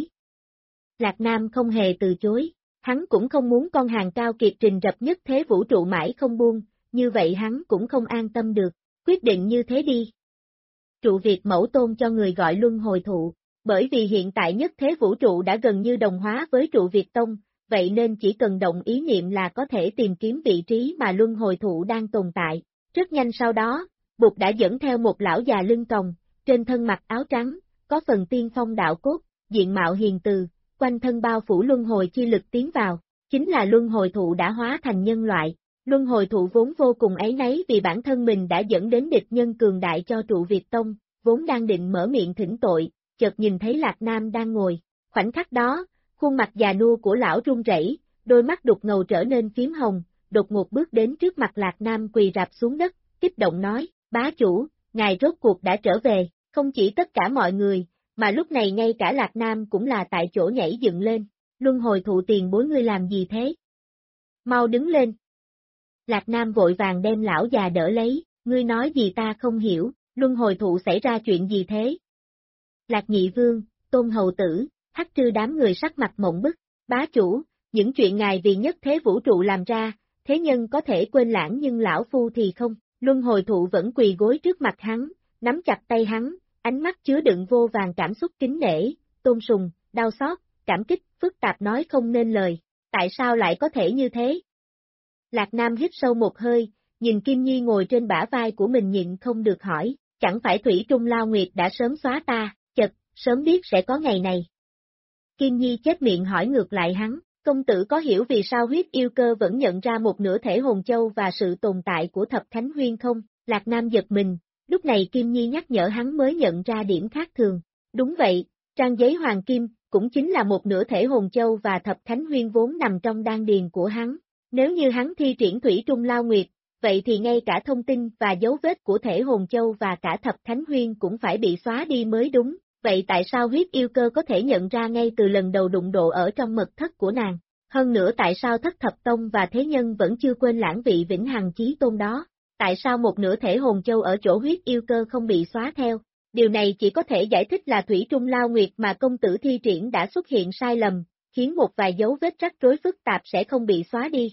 Lạc Nam không hề từ chối, hắn cũng không muốn con hàng Cao Kiệt trình rập nhất thế vũ trụ mãi không buông, như vậy hắn cũng không an tâm được, quyết định như thế đi. Trụ Việt mẫu tôn cho người gọi luân hồi thụ, bởi vì hiện tại nhất thế vũ trụ đã gần như đồng hóa với trụ Việt tông, vậy nên chỉ cần động ý niệm là có thể tìm kiếm vị trí mà luân hồi thụ đang tồn tại. Rất nhanh sau đó, Bụt đã dẫn theo một lão già lưng còng, trên thân mặc áo trắng, có phần tiên phong đạo cốt, diện mạo hiền từ, quanh thân bao phủ luân hồi chi lực tiến vào, chính là luân hồi thụ đã hóa thành nhân loại. Luân hồi thụ vốn vô cùng áy náy vì bản thân mình đã dẫn đến địch nhân cường đại cho trụ Việt tông, vốn đang định mở miệng thỉnh tội, chợt nhìn thấy Lạc Nam đang ngồi. Khoảnh khắc đó, khuôn mặt già nua của lão run rẩy, đôi mắt đục ngầu trở nên phím hồng, đột ngột bước đến trước mặt Lạc Nam quỳ rạp xuống đất, kích động nói, bá chủ, ngài rốt cuộc đã trở về. Không chỉ tất cả mọi người, mà lúc này ngay cả Lạc Nam cũng là tại chỗ nhảy dựng lên. Luân hồi thụ tiền bối ngươi làm gì thế? Mau đứng lên. Lạc Nam vội vàng đem lão già đỡ lấy, ngươi nói gì ta không hiểu, luân hồi thụ xảy ra chuyện gì thế? Lạc Nhị Vương, Tôn Hầu Tử, Hắc Trư đám người sắc mặt mộng bức, bá chủ, những chuyện ngài vì nhất thế vũ trụ làm ra, thế nhân có thể quên lãng nhưng lão phu thì không. Luân hồi thụ vẫn quỳ gối trước mặt hắn, nắm chặt tay hắn, ánh mắt chứa đựng vô vàn cảm xúc kính nể, tôn sùng, đau xót, cảm kích, phức tạp nói không nên lời, tại sao lại có thể như thế? Lạc Nam hít sâu một hơi, nhìn Kim Nhi ngồi trên bả vai của mình nhịn không được hỏi, chẳng phải Thủy Trung Lao Nguyệt đã sớm xóa ta, chật, sớm biết sẽ có ngày này. Kim Nhi chết miệng hỏi ngược lại hắn, công tử có hiểu vì sao huyết yêu cơ vẫn nhận ra một nửa thể hồn châu và sự tồn tại của Thập Thánh Huyên không? Lạc Nam giật mình. Lúc này Kim Nhi nhắc nhở hắn mới nhận ra điểm khác thường. Đúng vậy, trang giấy hoàng kim, cũng chính là một nửa thể hồn châu và thập thánh huyên vốn nằm trong đan điền của hắn. Nếu như hắn thi triển thủy trung lao nguyệt, vậy thì ngay cả thông tin và dấu vết của thể hồn châu và cả thập thánh huyên cũng phải bị xóa đi mới đúng. Vậy tại sao huyết yêu cơ có thể nhận ra ngay từ lần đầu đụng độ ở trong mật thất của nàng? Hơn nữa tại sao thất thập tông và thế nhân vẫn chưa quên lãng vị vĩnh hằng chí tôn đó? Tại sao một nửa thể hồn châu ở chỗ huyết yêu cơ không bị xóa theo? Điều này chỉ có thể giải thích là thủy trung lao nguyệt mà công tử thi triển đã xuất hiện sai lầm, khiến một vài dấu vết rắc rối phức tạp sẽ không bị xóa đi.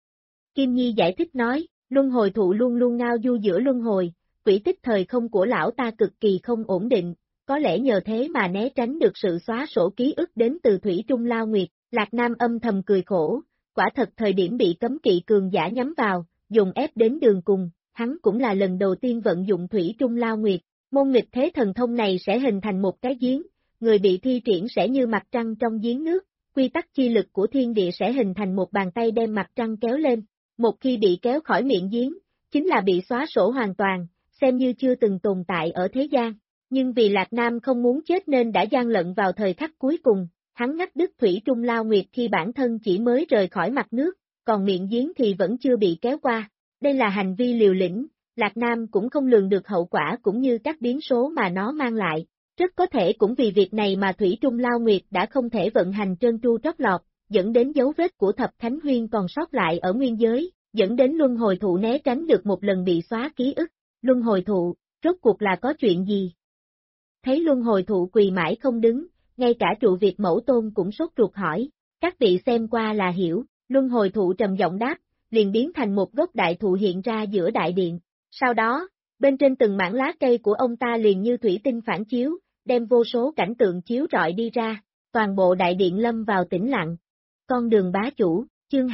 Kim Nhi giải thích nói, luân hồi thụ luôn luôn ngao du giữa luân hồi, quỹ tích thời không của lão ta cực kỳ không ổn định, có lẽ nhờ thế mà né tránh được sự xóa sổ ký ức đến từ thủy trung lao nguyệt. Lạc Nam âm thầm cười khổ, quả thật thời điểm bị cấm kỵ cường giả nhắm vào, dùng ép đến đường cùng, hắn cũng là lần đầu tiên vận dụng thủy trung lao nguyệt. Môn nghịch thế thần thông này sẽ hình thành một cái giếng, người bị thi triển sẽ như mặt trăng trong giếng nước, quy tắc chi lực của thiên địa sẽ hình thành một bàn tay đem mặt trăng kéo lên, một khi bị kéo khỏi miệng giếng, chính là bị xóa sổ hoàn toàn, xem như chưa từng tồn tại ở thế gian. Nhưng vì Lạc Nam không muốn chết nên đã gian lận vào thời khắc cuối cùng, hắn ngắt đứt thủy trung lao nguyệt khi bản thân chỉ mới rời khỏi mặt nước, còn miệng giếng thì vẫn chưa bị kéo qua. Đây là hành vi liều lĩnh. Lạc Nam cũng không lường được hậu quả cũng như các biến số mà nó mang lại. Rất có thể cũng vì việc này mà Thủy Trung Lao Nguyệt đã không thể vận hành trơn tru trót lọt, dẫn đến dấu vết của Thập Thánh Huyên còn sót lại ở nguyên giới, dẫn đến luân hồi thụ né tránh được một lần bị xóa ký ức. Luân hồi thụ, rốt cuộc là có chuyện gì? Thấy luân hồi thụ quỳ mãi không đứng, ngay cả trụ Việt Mẫu Tôn cũng sốt ruột hỏi. Các vị xem qua là hiểu, luân hồi thụ trầm giọng đáp, liền biến thành một gốc đại thụ hiện ra giữa đại điện. Sau đó, bên trên từng mảng lá cây của ông ta liền như thủy tinh phản chiếu, đem vô số cảnh tượng chiếu rọi đi ra, toàn bộ đại điện lâm vào tĩnh lặng. Con đường bá chủ, chương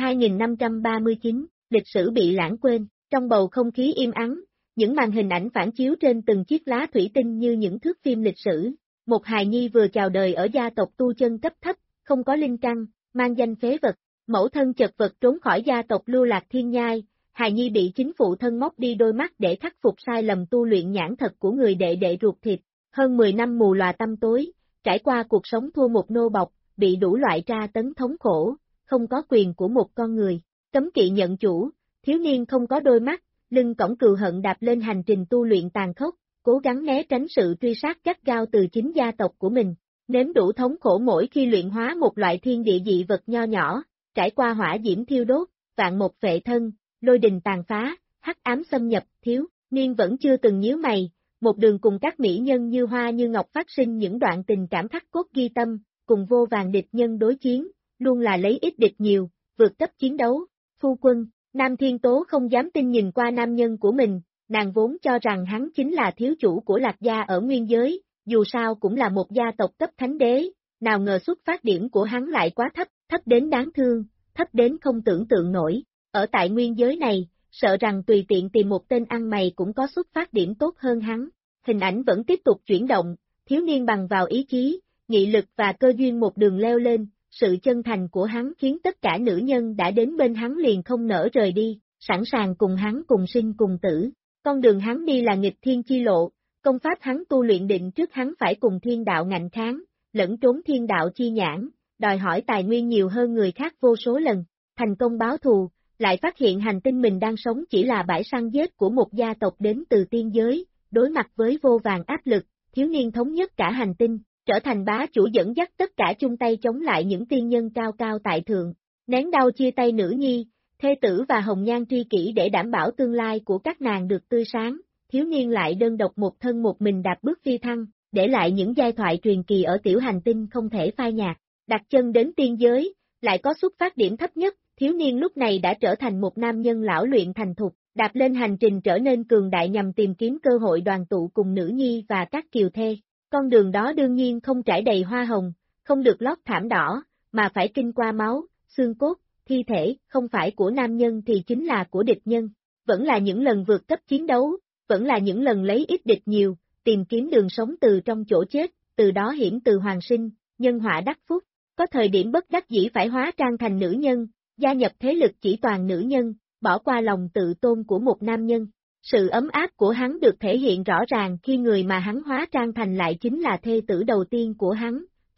2539, lịch sử bị lãng quên, trong bầu không khí im ắng, những màn hình ảnh phản chiếu trên từng chiếc lá thủy tinh như những thước phim lịch sử. Một hài nhi vừa chào đời ở gia tộc tu chân cấp thấp, không có linh căn, mang danh phế vật, mẫu thân chật vật trốn khỏi gia tộc lưu lạc thiên nhai. Hài nhi bị chính phụ thân móc đi đôi mắt để khắc phục sai lầm tu luyện nhãn thật của người đệ đệ ruột thịt, hơn 10 năm mù lòa tăm tối, trải qua cuộc sống thua một nô bộc, bị đủ loại tra tấn thống khổ, không có quyền của một con người, cấm kỵ nhận chủ, thiếu niên không có đôi mắt, lưng cõng cừu hận đạp lên hành trình tu luyện tàn khốc, cố gắng né tránh sự truy sát gắt gao từ chính gia tộc của mình, nếm đủ thống khổ mỗi khi luyện hóa một loại thiên địa dị vật nho nhỏ, trải qua hỏa diễm thiêu đốt, vạn một phệ thân, lôi đình tàn phá, hắc ám xâm nhập, thiếu niên vẫn chưa từng nhíu mày, một đường cùng các mỹ nhân như hoa như ngọc phát sinh những đoạn tình cảm khắc cốt ghi tâm, cùng vô vàn địch nhân đối chiến, luôn là lấy ít địch nhiều, vượt cấp chiến đấu. Phu quân, Nam Thiên Tố không dám tin nhìn qua nam nhân của mình, nàng vốn cho rằng hắn chính là thiếu chủ của Lạc gia ở nguyên giới, dù sao cũng là một gia tộc cấp thánh đế, nào ngờ xuất phát điểm của hắn lại quá thấp, thấp đến đáng thương, thấp đến không tưởng tượng nổi. Ở tại nguyên giới này, sợ rằng tùy tiện tìm một tên ăn mày cũng có xuất phát điểm tốt hơn hắn. Hình ảnh vẫn tiếp tục chuyển động, thiếu niên bằng vào ý chí, nghị lực và cơ duyên một đường leo lên, sự chân thành của hắn khiến tất cả nữ nhân đã đến bên hắn liền không nỡ rời đi, sẵn sàng cùng hắn cùng sinh cùng tử. Con đường hắn đi là nghịch thiên chi lộ, công pháp hắn tu luyện định trước hắn phải cùng thiên đạo ngạnh kháng, lẫn trốn thiên đạo chi nhãn, đòi hỏi tài nguyên nhiều hơn người khác vô số lần, thành công báo thù. Lại phát hiện hành tinh mình đang sống chỉ là bãi săn giết của một gia tộc đến từ tiên giới, đối mặt với vô vàn áp lực, thiếu niên thống nhất cả hành tinh, trở thành bá chủ dẫn dắt tất cả chung tay chống lại những tiên nhân cao cao tại thượng, nén đau chia tay nữ nhi, thê tử và hồng nhan tri kỷ để đảm bảo tương lai của các nàng được tươi sáng, thiếu niên lại đơn độc một thân một mình đạp bước phi thăng, để lại những giai thoại truyền kỳ ở tiểu hành tinh không thể phai nhạt, đặt chân đến tiên giới, lại có xuất phát điểm thấp nhất. Thiếu niên lúc này đã trở thành một nam nhân lão luyện thành thục, đạp lên hành trình trở nên cường đại nhằm tìm kiếm cơ hội đoàn tụ cùng nữ nhi và các kiều thê. Con đường đó đương nhiên không trải đầy hoa hồng, không được lót thảm đỏ, mà phải kinh qua máu, xương cốt, thi thể, không phải của nam nhân thì chính là của địch nhân. Vẫn là những lần vượt cấp chiến đấu, vẫn là những lần lấy ít địch nhiều, tìm kiếm đường sống từ trong chỗ chết, từ đó hiểm từ hoàng sinh, nhân họa đắc phúc. Có thời điểm bất đắc dĩ phải hóa trang thành nữ nhân, gia nhập thế lực chỉ toàn nữ nhân, bỏ qua lòng tự tôn của một nam nhân. Sự ấm áp của hắn được thể hiện rõ ràng khi người mà hắn hóa trang thành lại chính là thê tử đầu tiên của hắn,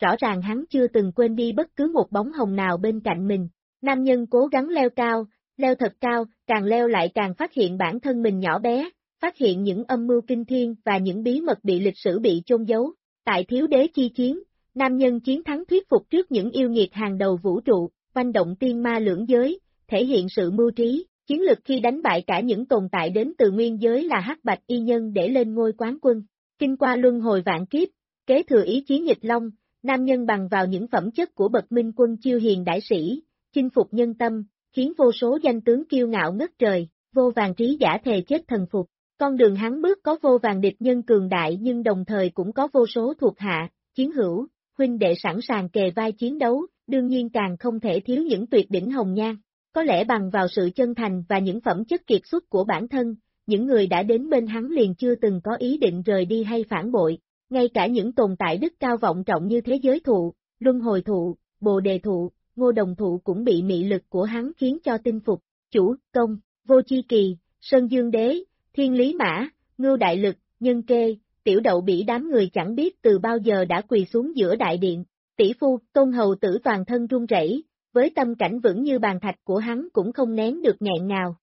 rõ ràng hắn chưa từng quên đi bất cứ một bóng hồng nào bên cạnh mình. Nam nhân cố gắng leo cao, leo thật cao, càng leo lại càng phát hiện bản thân mình nhỏ bé, phát hiện những âm mưu kinh thiên và những bí mật bị lịch sử bị chôn giấu. Tại Thiếu Đế chi chiến, nam nhân chiến thắng thuyết phục trước những yêu nghiệt hàng đầu vũ trụ, oanh động tiên ma lưỡng giới, thể hiện sự mưu trí, chiến lực khi đánh bại cả những tồn tại đến từ nguyên giới là Hắc Bạch Y Nhân để lên ngôi quán quân. Kinh qua luân hồi vạn kiếp, kế thừa ý chí nghịch long, nam nhân bằng vào những phẩm chất của bậc minh quân chiêu hiền đại sĩ, chinh phục nhân tâm, khiến vô số danh tướng kiêu ngạo ngất trời, vô vàn trí giả thề chết thần phục. Con đường hắn bước có vô vàn địch nhân cường đại nhưng đồng thời cũng có vô số thuộc hạ, chiến hữu, huynh đệ sẵn sàng kề vai chiến đấu, đương nhiên càng không thể thiếu những tuyệt đỉnh hồng nhan. Có lẽ bằng vào sự chân thành và những phẩm chất kiệt xuất của bản thân, những người đã đến bên hắn liền chưa từng có ý định rời đi hay phản bội. Ngay cả những tồn tại đức cao vọng trọng như thế giới thụ, luân hồi thụ, bồ đề thụ, ngô đồng thụ cũng bị mị lực của hắn khiến cho tinh phục. Chủ, công, vô chi kỳ, sơn dương đế, thiên lý mã, ngưu đại lực, nhân kê, tiểu đậu bỉ đám người chẳng biết từ bao giờ đã quỳ xuống giữa đại điện. Tỷ phu, tôn hầu tử toàn thân run rẩy, với tâm cảnh vững như bàn thạch của hắn cũng không nén được nghẹn ngào.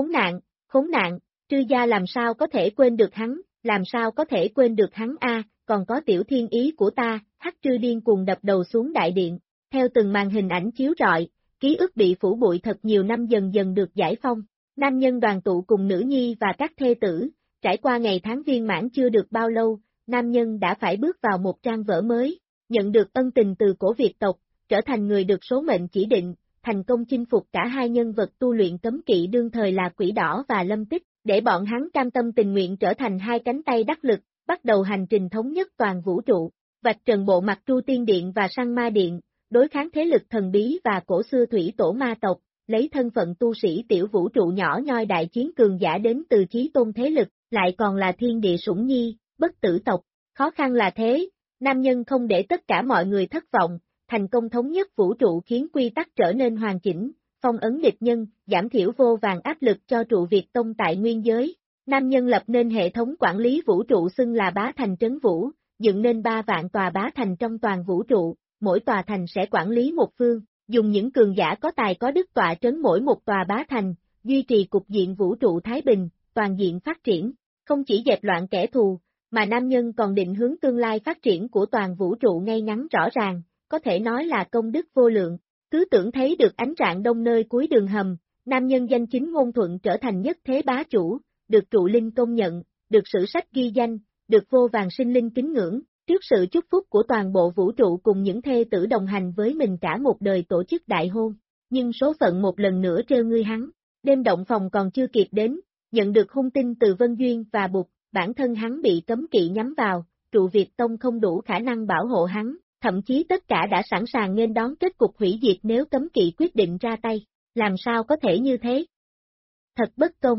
Khốn nạn, Trư gia làm sao có thể quên được hắn, làm sao có thể quên được hắn a, còn có tiểu thiên ý của ta, Hắc Trư điên cuồng đập đầu xuống đại điện. Theo từng màn hình ảnh chiếu rọi, ký ức bị phủ bụi thật nhiều năm dần dần được giải phong. Nam nhân đoàn tụ cùng nữ nhi và các thê tử, trải qua ngày tháng viên mãn chưa được bao lâu, nam nhân đã phải bước vào một trang vở mới, nhận được ân tình từ cổ Việt tộc, trở thành người được số mệnh chỉ định, thành công chinh phục cả hai nhân vật tu luyện cấm kỵ đương thời là Quỷ Đỏ và Lâm Tích, để bọn hắn cam tâm tình nguyện trở thành hai cánh tay đắc lực, bắt đầu hành trình thống nhất toàn vũ trụ, vạch trần bộ mặt Tru Tiên Điện và Săn Ma Điện, đối kháng thế lực thần bí và cổ xưa thủy tổ ma tộc, lấy thân phận tu sĩ tiểu vũ trụ nhỏ nhoi đại chiến cường giả đến từ chí tôn thế lực, lại còn là thiên địa sủng nhi, bất tử tộc. Khó khăn là thế, nam nhân không để tất cả mọi người thất vọng, thành công thống nhất vũ trụ khiến quy tắc trở nên hoàn chỉnh, phong ấn địch nhân, giảm thiểu vô vàn áp lực cho trụ Việt Tông tại nguyên giới. Nam nhân lập nên hệ thống quản lý vũ trụ xưng là bá thành trấn vũ, dựng nên 3 vạn tòa bá thành trong toàn vũ trụ, mỗi tòa thành sẽ quản lý một phương, dùng những cường giả có tài có đức tọa trấn mỗi một tòa bá thành, duy trì cục diện vũ trụ thái bình, toàn diện phát triển, không chỉ dẹp loạn kẻ thù, mà nam nhân còn định hướng tương lai phát triển của toàn vũ trụ ngay ngắn rõ ràng, có thể nói là công đức vô lượng. Cứ tưởng thấy được ánh rạng đông nơi cuối đường hầm, nam nhân danh chính ngôn thuận trở thành nhất thế bá chủ, được trụ linh công nhận, được sử sách ghi danh, được vô vàn sinh linh kính ngưỡng, trước sự chúc phúc của toàn bộ vũ trụ cùng những thê tử đồng hành với mình cả một đời tổ chức đại hôn. Nhưng số phận một lần nữa trêu ngươi hắn, đêm động phòng còn chưa kịp đến, nhận được hung tin từ Vân Duyên và Bụt, bản thân hắn bị cấm kỵ nhắm vào, trụ Việt Tông không đủ khả năng bảo hộ hắn. Thậm chí tất cả đã sẵn sàng nghênh đón kết cục hủy diệt nếu cấm kỵ quyết định ra tay, làm sao có thể như thế? Thật bất công.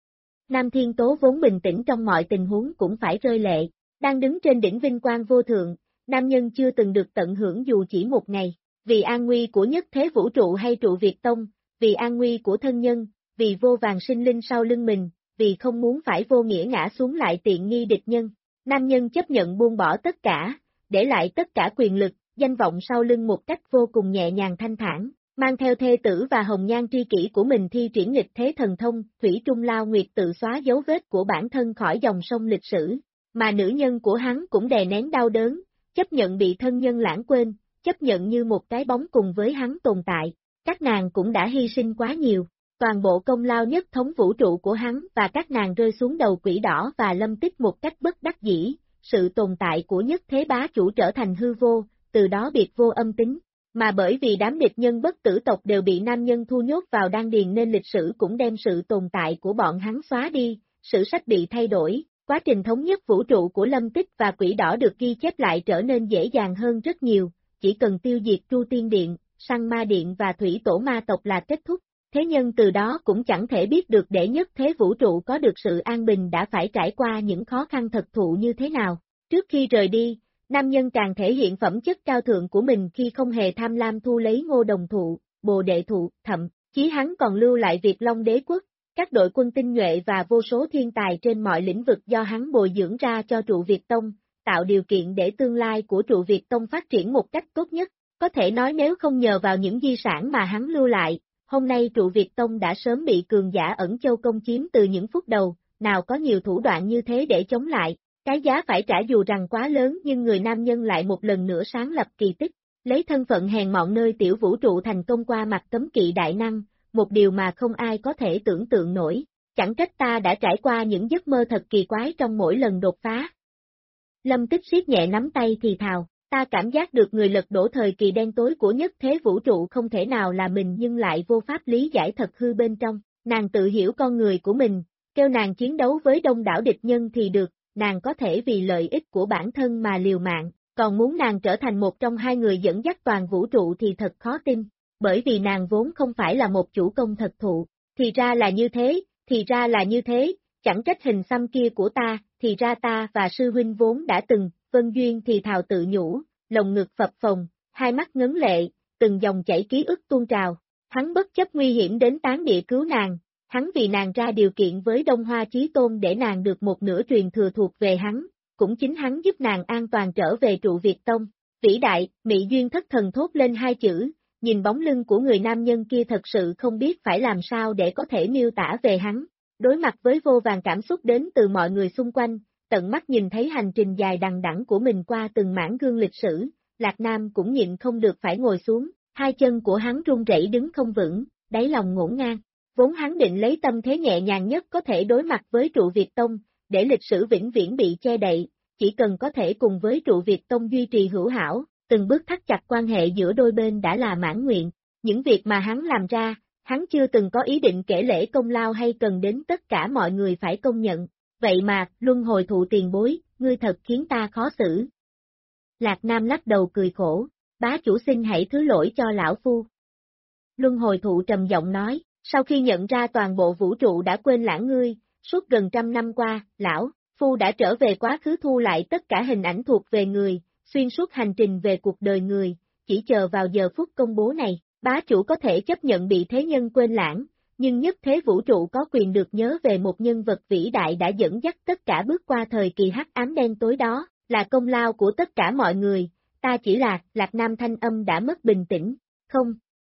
Nam Thiên Tố vốn bình tĩnh trong mọi tình huống cũng phải rơi lệ, đang đứng trên đỉnh vinh quang vô thượng, nam nhân chưa từng được tận hưởng dù chỉ một ngày, vì an nguy của nhất thế vũ trụ hay trụ Việt Tông, vì an nguy của thân nhân, vì vô vàn sinh linh sau lưng mình, vì không muốn phải vô nghĩa ngã xuống lại tiện nghi địch nhân, nam nhân chấp nhận buông bỏ tất cả, để lại tất cả quyền lực, danh vọng sau lưng một cách vô cùng nhẹ nhàng thanh thản, mang theo thê tử và hồng nhan tri kỷ của mình thi triển nghịch thế thần thông, thủy trung lao nguyệt tự xóa dấu vết của bản thân khỏi dòng sông lịch sử, mà nữ nhân của hắn cũng đè nén đau đớn, chấp nhận bị thân nhân lãng quên, chấp nhận như một cái bóng cùng với hắn tồn tại, các nàng cũng đã hy sinh quá nhiều, toàn bộ công lao nhất thống vũ trụ của hắn và các nàng rơi xuống đầu Quỷ Đỏ và Lâm Tích một cách bất đắc dĩ. Sự tồn tại của nhất thế bá chủ trở thành hư vô, từ đó biệt vô âm tính, mà bởi vì đám địch nhân bất tử tộc đều bị nam nhân thu nhốt vào đan điền nên lịch sử cũng đem sự tồn tại của bọn hắn xóa đi, sử sách bị thay đổi, quá trình thống nhất vũ trụ của Lâm Tích và Quỷ Đỏ được ghi chép lại trở nên dễ dàng hơn rất nhiều, chỉ cần tiêu diệt Tru Tiên Điện, Săn Ma Điện và Thủy Tổ Ma tộc là kết thúc. Thế nhân từ đó cũng chẳng thể biết được để nhất thế vũ trụ có được sự an bình đã phải trải qua những khó khăn thật thụ như thế nào. Trước khi rời đi, nam nhân càng thể hiện phẩm chất cao thượng của mình khi không hề tham lam thu lấy ngô đồng thụ, bồ đệ thụ, thậm chí hắn còn lưu lại Việt Long đế quốc, các đội quân tinh nhuệ và vô số thiên tài trên mọi lĩnh vực do hắn bồi dưỡng ra cho trụ Việt Tông, tạo điều kiện để tương lai của trụ Việt Tông phát triển một cách tốt nhất. Có thể nói nếu không nhờ vào những di sản mà hắn lưu lại, hôm nay trụ Việt Tông đã sớm bị cường giả Ẩn Châu công chiếm từ những phút đầu, nào có nhiều thủ đoạn như thế để chống lại. Cái giá phải trả dù rằng quá lớn nhưng người nam nhân lại một lần nữa sáng lập kỳ tích, lấy thân phận hèn mọn nơi tiểu vũ trụ thành công qua mặt cấm kỵ đại năng, một điều mà không ai có thể tưởng tượng nổi. Chẳng trách ta đã trải qua những giấc mơ thật kỳ quái trong mỗi lần đột phá. Lâm Tích siết nhẹ nắm tay thì thào, ta cảm giác được người lật đổ thời kỳ đen tối của nhất thế vũ trụ không thể nào là mình nhưng lại vô pháp lý giải thật hư bên trong, nàng tự hiểu con người của mình, kêu nàng chiến đấu với đông đảo địch nhân thì được, nàng có thể vì lợi ích của bản thân mà liều mạng, còn muốn nàng trở thành một trong hai người dẫn dắt toàn vũ trụ thì thật khó tin, bởi vì nàng vốn không phải là một chủ công thật thụ, thì ra là như thế, thì ra là như thế, chẳng trách hình xăm kia của ta, thì ra ta và sư huynh vốn đã từng, Vân Duyên thì thào tự nhủ, lồng ngực phập phồng, hai mắt ngấn lệ, từng dòng chảy ký ức tuôn trào, hắn bất chấp nguy hiểm đến tán địa cứu nàng, hắn vì nàng ra điều kiện với Đông Hoa Chí Tôn để nàng được một nửa truyền thừa thuộc về hắn, cũng chính hắn giúp nàng an toàn trở về trụ Việt Tông. Vĩ đại, Mị Duyên thất thần thốt lên hai chữ, nhìn bóng lưng của người nam nhân kia thật sự không biết phải làm sao để có thể miêu tả về hắn. Đối mặt với vô vàn cảm xúc đến từ mọi người xung quanh, tận mắt nhìn thấy hành trình dài đằng đẵng của mình qua từng mảng gương lịch sử, Lạc Nam cũng nhịn không được phải ngồi xuống, hai chân của hắn run rẩy đứng không vững, đáy lòng ngổn ngang. Vốn hắn định lấy tâm thế nhẹ nhàng nhất có thể đối mặt với trụ Việt Tông, để lịch sử vĩnh viễn bị che đậy, chỉ cần có thể cùng với trụ Việt Tông duy trì hữu hảo, từng bước thắt chặt quan hệ giữa đôi bên đã là mãn nguyện. Những việc mà hắn làm ra, hắn chưa từng có ý định kể lễ công lao hay cần đến tất cả mọi người phải công nhận. Vậy mà, luân hồi thụ tiền bối, ngươi thật khiến ta khó xử. Lạc Nam lắc đầu cười khổ, bá chủ xin hãy thứ lỗi cho lão phu. Luân hồi thụ trầm giọng nói, sau khi nhận ra toàn bộ vũ trụ đã quên lãng ngươi, suốt gần 100 năm qua, lão phu đã trở về quá khứ thu lại tất cả hình ảnh thuộc về người, xuyên suốt hành trình về cuộc đời người, chỉ chờ vào giờ phút công bố này, bá chủ có thể chấp nhận bị thế nhân quên lãng, nhưng nhất thế vũ trụ có quyền được nhớ về một nhân vật vĩ đại đã dẫn dắt tất cả bước qua thời kỳ hắc ám đen tối đó, là công lao của tất cả mọi người, ta chỉ là, Lạc Nam thanh âm đã mất bình tĩnh, không.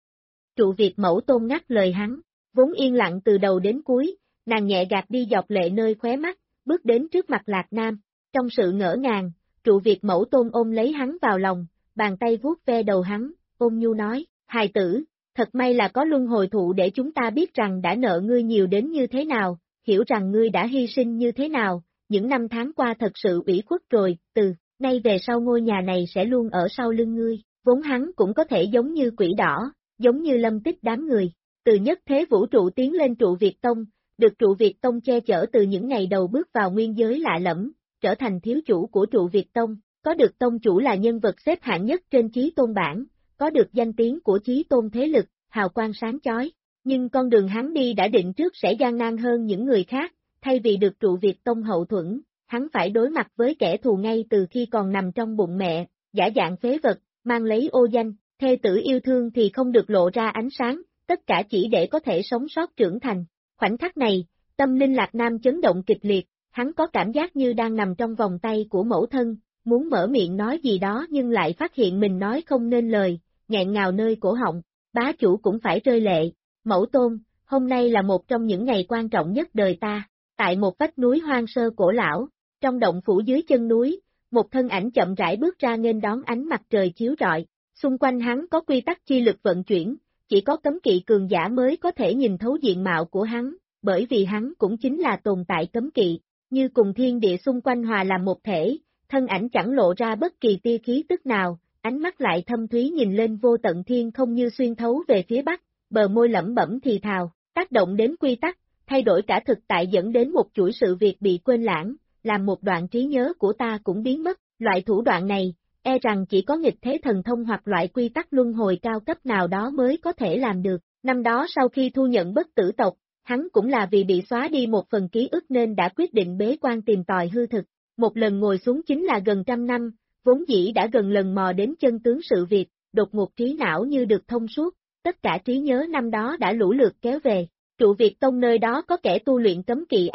Trụ Việt Mẫu Tôn ngắt lời hắn, vốn yên lặng từ đầu đến cuối, nàng nhẹ gạt đi giọt lệ nơi khóe mắt, bước đến trước mặt Lạc Nam, trong sự ngỡ ngàng, trụ Việt Mẫu Tôn ôm lấy hắn vào lòng, bàn tay vuốt ve đầu hắn, ôm nhu nói, hài tử, thật may là có luân hồi thụ để chúng ta biết rằng đã nợ ngươi nhiều đến như thế nào, hiểu rằng ngươi đã hy sinh như thế nào, những năm tháng qua thật sự ủy khuất rồi, từ nay về sau ngôi nhà này sẽ luôn ở sau lưng ngươi, vốn hắn cũng có thể giống như quỷ đỏ, giống như Lâm Tích đám người, từ nhất thế vũ trụ tiến lên trụ Việt Tông, được trụ Việt Tông che chở từ những ngày đầu bước vào nguyên giới lạ lẫm, trở thành thiếu chủ của trụ Việt Tông, có được tông chủ là nhân vật xếp hạng nhất trên Chí Tôn bảng, có được danh tiếng của Chí Tôn thế lực, hào quang sáng chói, nhưng con đường hắn đi đã định trước sẽ gian nan hơn những người khác, thay vì được trụ Việt Tông hậu thuẫn, hắn phải đối mặt với kẻ thù ngay từ khi còn nằm trong bụng mẹ, giả dạng phế vật, mang lấy ô danh, thê tử yêu thương thì không được lộ ra ánh sáng, tất cả chỉ để có thể sống sót trưởng thành. Khoảnh khắc này, tâm linh Lạc Nam chấn động kịch liệt, hắn có cảm giác như đang nằm trong vòng tay của mẫu thân, muốn mở miệng nói gì đó nhưng lại phát hiện mình nói không nên lời, nghẹn ngào nơi cổ họng, bá chủ cũng phải rơi lệ. Mẫu Tôn, hôm nay là một trong những ngày quan trọng nhất đời ta, tại một vách núi hoang sơ cổ lão, trong động phủ dưới chân núi, một thân ảnh chậm rãi bước ra nghênh đón ánh mặt trời chiếu rọi, xung quanh hắn có quy tắc chi lực vận chuyển, chỉ có cấm kỵ cường giả mới có thể nhìn thấu diện mạo của hắn, bởi vì hắn cũng chính là tồn tại cấm kỵ, như cùng thiên địa xung quanh hòa làm một thể, thân ảnh chẳng lộ ra bất kỳ tia khí tức nào, ánh mắt lại thâm thúy nhìn lên vô tận thiên không như xuyên thấu về phía bắc, bờ môi lẩm bẩm thì thào, tác động đến quy tắc, thay đổi cả thực tại dẫn đến một chuỗi sự việc bị quên lãng, làm một đoạn trí nhớ của ta cũng biến mất, loại thủ đoạn này, e rằng chỉ có nghịch thế thần thông hoặc loại quy tắc luân hồi cao cấp nào đó mới có thể làm được. Năm đó sau khi thu nhận bất tử tộc, hắn cũng là vì bị xóa đi một phần ký ức nên đã quyết định bế quan tìm tòi hư thực. Một lần ngồi xuống chính là gần 100 năm, vốn dĩ đã gần lần mò đến chân tướng sự việc, đột ngột trí não như được thông suốt, tất cả trí nhớ năm đó đã lũ lượt kéo về. Trụ Việt Tông nơi đó có kẻ tu luyện cấm kỵ A,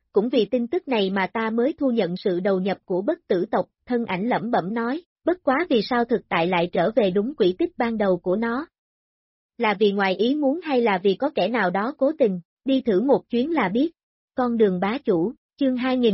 cũng vì tin tức này mà ta mới thu nhận sự đầu nhập của bất tử tộc, thân ảnh lẩm bẩm nói, bất quá vì sao thực tại lại trở về đúng quỹ tích ban đầu của nó? Là vì ngoài ý muốn hay là vì có kẻ nào đó cố tình, đi thử một chuyến là biết. Con đường bá chủ, chương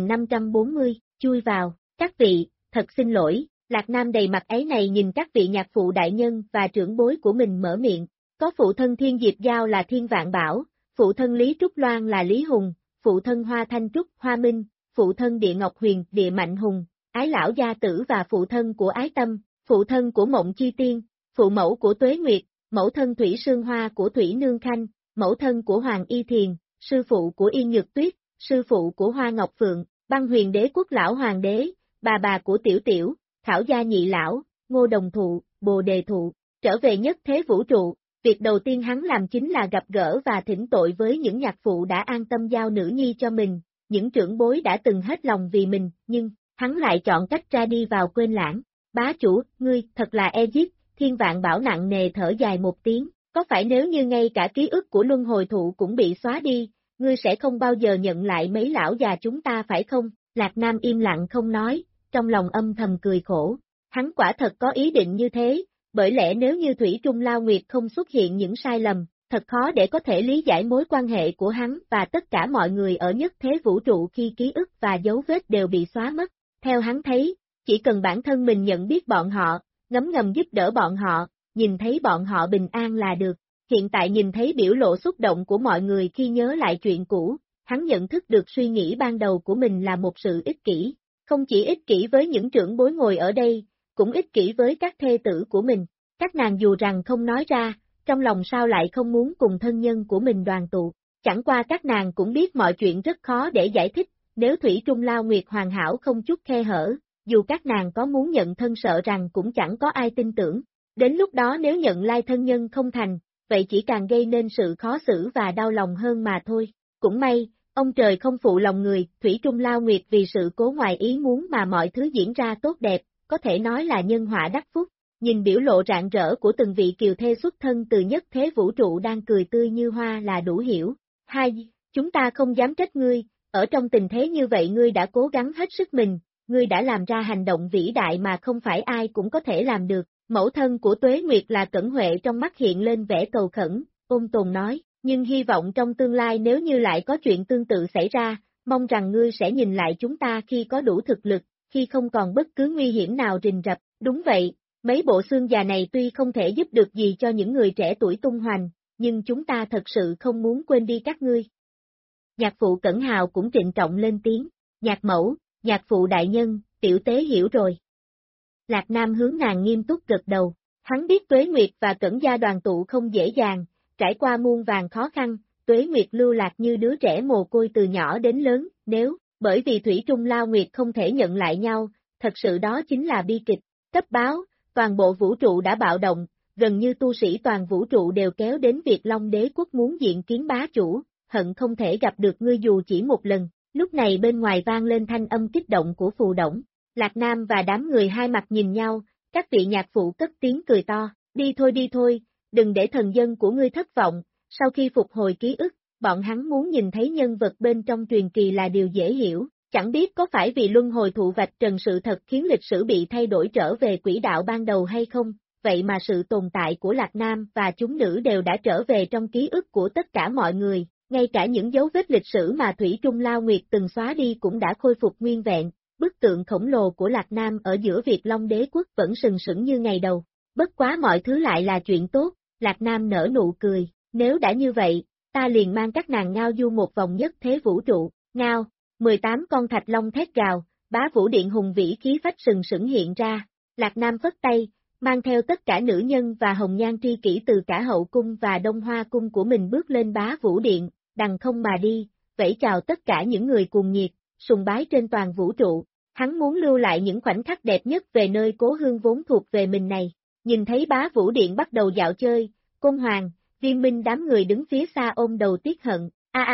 2540, chui vào, các vị, thật xin lỗi, Lạc Nam đầy mặt áy này nhìn các vị nhạc phụ đại nhân và trưởng bối của mình mở miệng, có phụ thân Thiên Diệp Giao là Thiên Vạn Bảo, phụ thân Lý Trúc Loan là Lý Hùng, phụ thân Hoa Thanh Trúc, Hoa Minh, phụ thân Địa Ngọc Huyền, Địa Mạnh Hùng, Ái Lão Gia Tử và phụ thân của Ái Tâm, phụ thân của Mộng Chi Tiên, phụ mẫu của Tuế Nguyệt, mẫu thân Thủy Sương Hoa của Thủy Nương Khanh, mẫu thân của Hoàng Y Thiền, sư phụ của Yên Nhược Tuyết, sư phụ của Hoa Ngọc Phượng, Băng Huyền Đế Quốc Lão Hoàng Đế, bà của Tiểu Tiểu, Thảo Gia Nhị Lão, Ngô Đồng Thụ, Bồ Đề Thụ, trở về nhất thế vũ trụ. Việc đầu tiên hắn làm chính là gặp gỡ và thỉnh tội với những nhạc phụ đã an tâm giao nữ nhi cho mình, những trưởng bối đã từng hết lòng vì mình, nhưng, hắn lại chọn cách ra đi vào quên lãng. Bá chủ, ngươi, thật là Egypt, Thiên Vạn Bảo nặng nề thở dài một tiếng, có phải nếu như ngay cả ký ức của luân hồi thụ cũng bị xóa đi, ngươi sẽ không bao giờ nhận lại mấy lão già chúng ta phải không? Lạc Nam im lặng không nói, trong lòng âm thầm cười khổ, hắn quả thật có ý định như thế. Bởi lẽ nếu như Thủy Trung Lao Nguyệt không xuất hiện những sai lầm, thật khó để có thể lý giải mối quan hệ của hắn và tất cả mọi người ở nhất thế vũ trụ khi ký ức và dấu vết đều bị xóa mất. Theo hắn thấy, chỉ cần bản thân mình nhận biết bọn họ, ngấm ngầm giúp đỡ bọn họ, nhìn thấy bọn họ bình an là được. Hiện tại nhìn thấy biểu lộ xúc động của mọi người khi nhớ lại chuyện cũ, hắn nhận thức được suy nghĩ ban đầu của mình là một sự ích kỷ. Không chỉ ích kỷ với những trưởng bối ngồi ở đây, cũng ích kỷ với các thê tử của mình. Các nàng dù rằng không nói ra, trong lòng sao lại không muốn cùng thân nhân của mình đoàn tụ. Chẳng qua các nàng cũng biết mọi chuyện rất khó để giải thích, nếu Thủy Trung Lao Nguyệt hoàn hảo không chút khe hở, dù các nàng có muốn nhận thân sợ rằng cũng chẳng có ai tin tưởng. Đến lúc đó nếu nhận lai thân nhân không thành, vậy chỉ càng gây nên sự khó xử và đau lòng hơn mà thôi. Cũng may, ông trời không phụ lòng người, Thủy Trung Lao Nguyệt vì sự cố ngoài ý muốn mà mọi thứ diễn ra tốt đẹp, có thể nói là nhân họa đắc phúc. Nhìn biểu lộ rạng rỡ của từng vị kiều thê xuất thân từ nhất thế vũ trụ đang cười tươi như hoa là đủ hiểu. Hai, chúng ta không dám trách ngươi, ở trong tình thế như vậy ngươi đã cố gắng hết sức mình, ngươi đã làm ra hành động vĩ đại mà không phải ai cũng có thể làm được. Mẫu thân của Tuế Nguyệt là Cẩn Huệ trong mắt hiện lên vẻ cầu khẩn, ôn tồn nói, nhưng hy vọng trong tương lai nếu như lại có chuyện tương tự xảy ra, mong rằng ngươi sẽ nhìn lại chúng ta khi có đủ thực lực, khi không còn bất cứ nguy hiểm nào rình rập. Đúng vậy. Mấy bộ xương già này tuy không thể giúp được gì cho những người trẻ tuổi tung hoành, nhưng chúng ta thật sự không muốn quên đi các ngươi. Nhạc phụ Cẩn Hào cũng trịnh trọng lên tiếng, nhạc mẫu, nhạc phụ đại nhân, tiểu tế hiểu rồi. Lạc Nam hướng nàng nghiêm túc gật đầu, hắn biết Tuế Nguyệt và Cẩn gia đoàn tụ không dễ dàng, trải qua muôn vàn khó khăn, Tuế Nguyệt lưu lạc như đứa trẻ mồ côi từ nhỏ đến lớn, nếu, bởi vì Thủy Trung Lao Nguyệt không thể nhận lại nhau, thật sự đó chính là bi kịch. Cấp báo, toàn bộ vũ trụ đã bạo động, gần như tu sĩ toàn vũ trụ đều kéo đến việc Long Đế Quốc muốn diện kiến bá chủ, hận không thể gặp được ngươi dù chỉ một lần. Lúc này bên ngoài vang lên thanh âm kích động của Phù Đổng, Lạc Nam và đám người hai mặt nhìn nhau, các vị nhạc phụ cất tiếng cười to, đi thôi, đừng để thần dân của ngươi thất vọng, sau khi phục hồi ký ức, bọn hắn muốn nhìn thấy nhân vật bên trong truyền kỳ là điều dễ hiểu. Chẳng biết có phải vì luân hồi thụ vạch trần sự thật khiến lịch sử bị thay đổi trở về quỹ đạo ban đầu hay không, vậy mà sự tồn tại của Lạc Nam và chúng nữ đều đã trở về trong ký ức của tất cả mọi người, ngay cả những dấu vết lịch sử mà Thủy Trung Lao Nguyệt từng xóa đi cũng đã khôi phục nguyên vẹn, bức tượng khổng lồ của Lạc Nam ở giữa Việt Long Đế Quốc vẫn sừng sững như ngày đầu, bất quá mọi thứ lại là chuyện tốt, Lạc Nam nở nụ cười, nếu đã như vậy, ta liền mang các nàng ngao du một vòng nhất thế vũ trụ, ngao. 18 con thạch long thét gào, Bá Vũ Điện hùng vĩ khí phách sừng sững hiện ra, Lạc Nam phất tay, mang theo tất cả nữ nhân và hồng nhan tri kỷ từ cả hậu cung và đông hoa cung của mình bước lên Bá Vũ Điện, đằng không mà đi, vẫy chào tất cả những người cuồng nhiệt, sùng bái trên toàn vũ trụ, hắn muốn lưu lại những khoảnh khắc đẹp nhất về nơi cố hương vốn thuộc về mình này, nhìn thấy Bá Vũ Điện bắt đầu dạo chơi, Côn Hoàng, Viên Minh đám người đứng phía xa ôm đầu tiếc hận,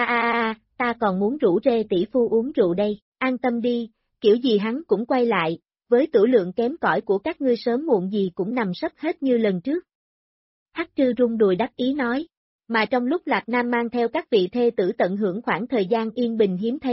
ta còn muốn rủ rê tỷ phu uống rượu đây, an tâm đi, kiểu gì hắn cũng quay lại, với tửu lượng kém cỏi của các ngươi sớm muộn gì cũng nằm sấp hết như lần trước. Hắc Trư rung đùi đắc ý nói, mà trong lúc Lạc Nam mang theo các vị thê tử tận hưởng khoảng thời gian yên bình hiếm thấy,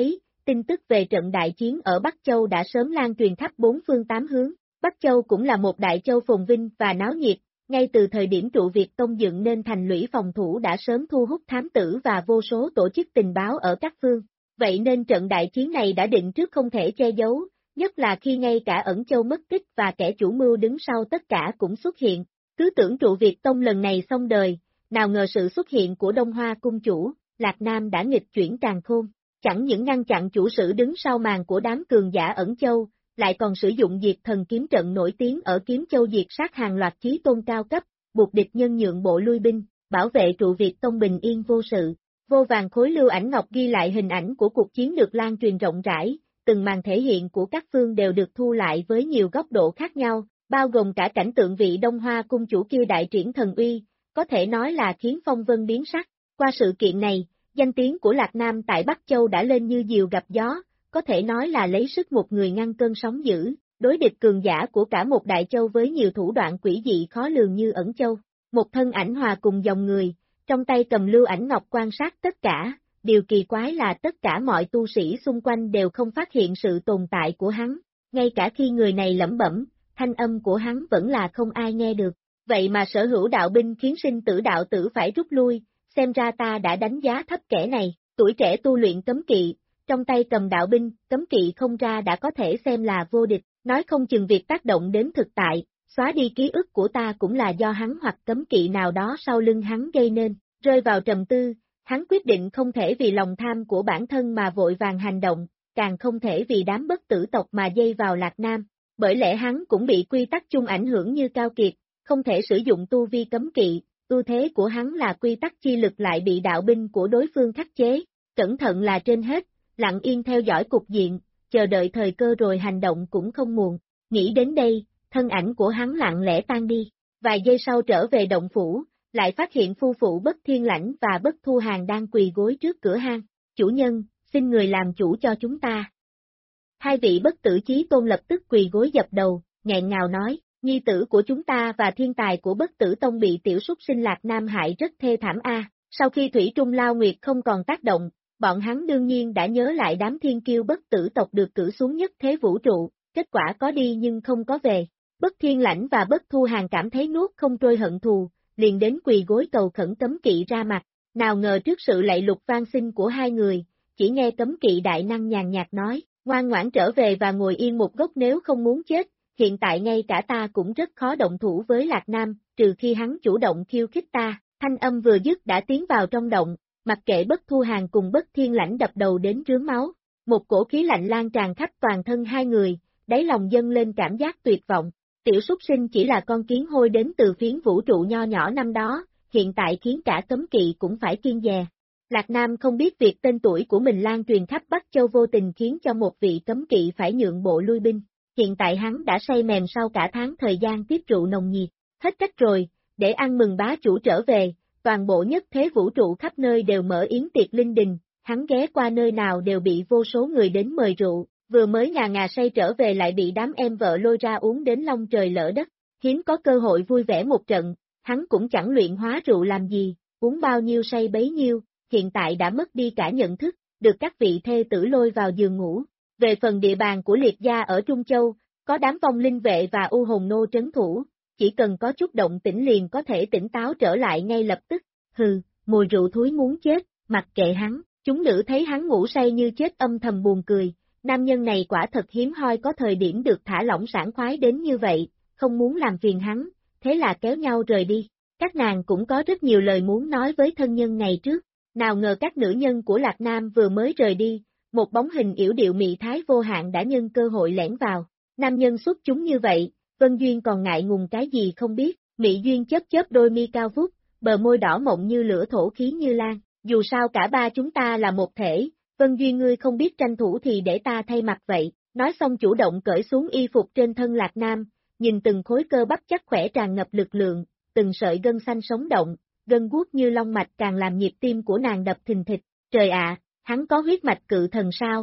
tin tức về trận đại chiến ở Bắc Châu đã sớm lan truyền khắp bốn phương tám hướng. Bắc Châu cũng là một đại châu phồn vinh và náo nhiệt, ngay từ thời điểm trụ Việt Tông dựng nên thành lũy phòng thủ đã sớm thu hút thám tử và vô số tổ chức tình báo ở các phương. Vậy nên trận đại chiến này đã định trước không thể che giấu, nhất là khi ngay cả Ẩn Châu mất tích và kẻ chủ mưu đứng sau tất cả cũng xuất hiện. Cứ tưởng trụ Việt Tông lần này xong đời, nào ngờ sự xuất hiện của Đông Hoa cung chủ, Lạc Nam đã nghịch chuyển càn khôn. Chẳng những ngăn chặn chủ sử đứng sau màn của đám cường giả Ẩn Châu, lại còn sử dụng diệt thần kiếm trận nổi tiếng ở Kiếm Châu diệt sát hàng loạt chí tôn cao cấp, buộc địch nhân nhượng bộ lui binh, bảo vệ trụ Việt Tông bình yên vô sự. Vô vàn khối lưu ảnh ngọc ghi lại hình ảnh của cuộc chiến được lan truyền rộng rãi, từng màn thể hiện của các phương đều được thu lại với nhiều góc độ khác nhau, bao gồm cả cảnh tượng vị Đông Hoa cung chủ kia đại triển thần uy, có thể nói là khiến phong vân biến sắc. Qua sự kiện này, danh tiếng của Lạc Nam tại Bắc Châu đã lên như diều gặp gió, có thể nói là lấy sức một người ngăn cơn sóng dữ, đối địch cường giả của cả một đại châu với nhiều thủ đoạn quỷ dị khó lường như Ẩn Châu. Một thân ảnh hòa cùng dòng người, trong tay cầm lưu ảnh ngọc quan sát tất cả, điều kỳ quái là tất cả mọi tu sĩ xung quanh đều không phát hiện sự tồn tại của hắn, ngay cả khi người này lẩm bẩm, thanh âm của hắn vẫn là không ai nghe được. Vậy mà sở hữu đạo binh khiến sinh tử đạo tử phải rút lui, xem ra ta đã đánh giá thấp kẻ này, tuổi trẻ tu luyện cấm kỵ, trong tay cầm đạo binh, cấm kỵ không ra đã có thể xem là vô địch, nói không chừng việc tác động đến thực tại, xóa đi ký ức của ta cũng là do hắn hoặc cấm kỵ nào đó sau lưng hắn gây nên. Rơi vào trầm tư, hắn quyết định không thể vì lòng tham của bản thân mà vội vàng hành động, càng không thể vì đám bất tử tộc mà dây vào Lạc Nam, bởi lẽ hắn cũng bị quy tắc chung ảnh hưởng như Cao Kiệt, không thể sử dụng tu vi cấm kỵ, ưu thế của hắn là quy tắc chi lực lại bị đạo binh của đối phương khắc chế, cẩn thận là trên hết, lặng yên theo dõi cục diện, chờ đợi thời cơ rồi hành động cũng không muộn. Nghĩ đến đây, thân ảnh của hắn lặng lẽ tan đi, vài giây sau trở về động phủ, lại phát hiện phu phụ Bất Thiên Lãnh và Bất Thu Hàng đang quỳ gối trước cửa hang. Chủ nhân, xin người làm chủ cho chúng ta. Hai vị bất tử chí tôn lập tức quỳ gối dập đầu, nghẹn ngào nói, nhi tử của chúng ta và thiên tài của Bất Tử Tông bị tiểu súc sinh Lạc Nam hại rất thê thảm a. Sau khi Thủy Trung Lao Nguyệt không còn tác động, bọn hắn đương nhiên đã nhớ lại đám thiên kiêu bất tử tộc được cử xuống nhất thế vũ trụ, kết quả có đi nhưng không có về. Bất Thiên Lãnh và Bất Thu Hàng cảm thấy nuốt không trôi hận thù, liền đến quỳ gối cầu khẩn cấm kỵ ra mặt, nào ngờ trước sự lạy lục van xin của hai người, chỉ nghe cấm kỵ đại năng nhàn nhạt nói, ngoan ngoãn trở về và ngồi yên một góc nếu không muốn chết, hiện tại ngay cả ta cũng rất khó động thủ với Lạc Nam, trừ khi hắn chủ động khiêu khích ta. Thanh âm vừa dứt đã tiến vào trong động, mặc kệ Bất Thu Hàng cùng Bất Thiên Lãnh đập đầu đến rướm máu, một cổ khí lạnh lan tràn khắp toàn thân hai người, đáy lòng dâng lên cảm giác tuyệt vọng. Tiểu súc sinh chỉ là con kiến hôi đến từ phiến vũ trụ nho nhỏ năm đó, hiện tại khiến cả cấm kỵ cũng phải kiêng dè. Lạc Nam không biết việc tên tuổi của mình lan truyền khắp Bắc Châu vô tình khiến cho một vị cấm kỵ phải nhượng bộ lui binh. Hiện tại hắn đã say mềm sau cả tháng thời gian tiếp rượu nồng nhiệt. Hết cách rồi, để ăn mừng bá chủ trở về, toàn bộ nhất thế vũ trụ khắp nơi đều mở yến tiệc linh đình, hắn ghé qua nơi nào đều bị vô số người đến mời rượu. Vừa mới ngà say trở về lại bị đám em vợ lôi ra uống đến long trời lỡ đất, hiếm có cơ hội vui vẻ một trận, hắn cũng chẳng luyện hóa rượu làm gì, uống bao nhiêu say bấy nhiêu, hiện tại đã mất đi cả nhận thức, được các vị thê tử lôi vào giường ngủ. Về phần địa bàn của Liệt gia ở Trung Châu, có đám vong linh vệ và u hồn nô trấn thủ, chỉ cần có chút động tĩnh liền có thể tỉnh táo trở lại ngay lập tức, hừ, mùi rượu thúi muốn chết, mặc kệ hắn, chúng nữ thấy hắn ngủ say như chết âm thầm buồn cười. Nam nhân này quả thật hiếm hoi có thời điểm được thả lỏng sảng khoái đến như vậy, không muốn làm phiền hắn, thế là kéo nhau rời đi. Các nàng cũng có rất nhiều lời muốn nói với thân nhân ngày trước, nào ngờ các nữ nhân của Lạc Nam vừa mới rời đi, một bóng hình yểu điệu mị thái vô hạn đã nhân cơ hội lẻn vào. Nam nhân xuất chúng như vậy, Vân Duyên còn ngại ngùng cái gì không biết, Mị Duyên chớp chớp đôi mi cao vút, bờ môi đỏ mộng như lửa thổ khí như lan, dù sao cả ba chúng ta là một thể. Vân Duyên ngươi không biết tranh thủ thì để ta thay mặt vậy, nói xong chủ động cởi xuống y phục trên thân Lạc Nam, nhìn từng khối cơ bắp chắc khỏe tràn ngập lực lượng, từng sợi gân xanh sống động, gân guốc như long mạch càng làm nhịp tim của nàng đập thình thịch, trời ạ, hắn có huyết mạch cự thần sao?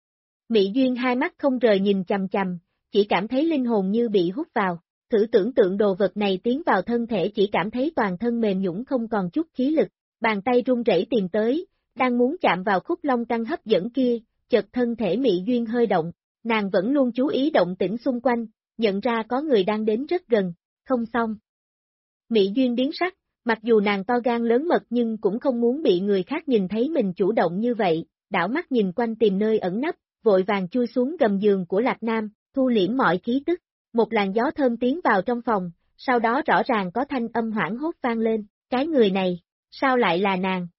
Mị Duyên hai mắt không rời nhìn chằm chằm, chỉ cảm thấy linh hồn như bị hút vào, thử tưởng tượng đồ vật này tiến vào thân thể chỉ cảm thấy toàn thân mềm nhũn không còn chút khí lực, bàn tay run rẩy tìm tới. Đang muốn chạm vào khúc long căng hấp dẫn kia, chợt thân thể Mị Duyên hơi động, nàng vẫn luôn chú ý động tĩnh xung quanh, nhận ra có người đang đến rất gần, không xong. Mị Duyên biến sắc, mặc dù nàng to gan lớn mật nhưng cũng không muốn bị người khác nhìn thấy mình chủ động như vậy, đảo mắt nhìn quanh tìm nơi ẩn nấp, vội vàng chui xuống gầm giường của Lạc Nam, thu liễm mọi khí tức. Một làn gió thơm tiến vào trong phòng, sau đó rõ ràng có thanh âm hoảng hốt vang lên, cái người này, sao lại là nàng?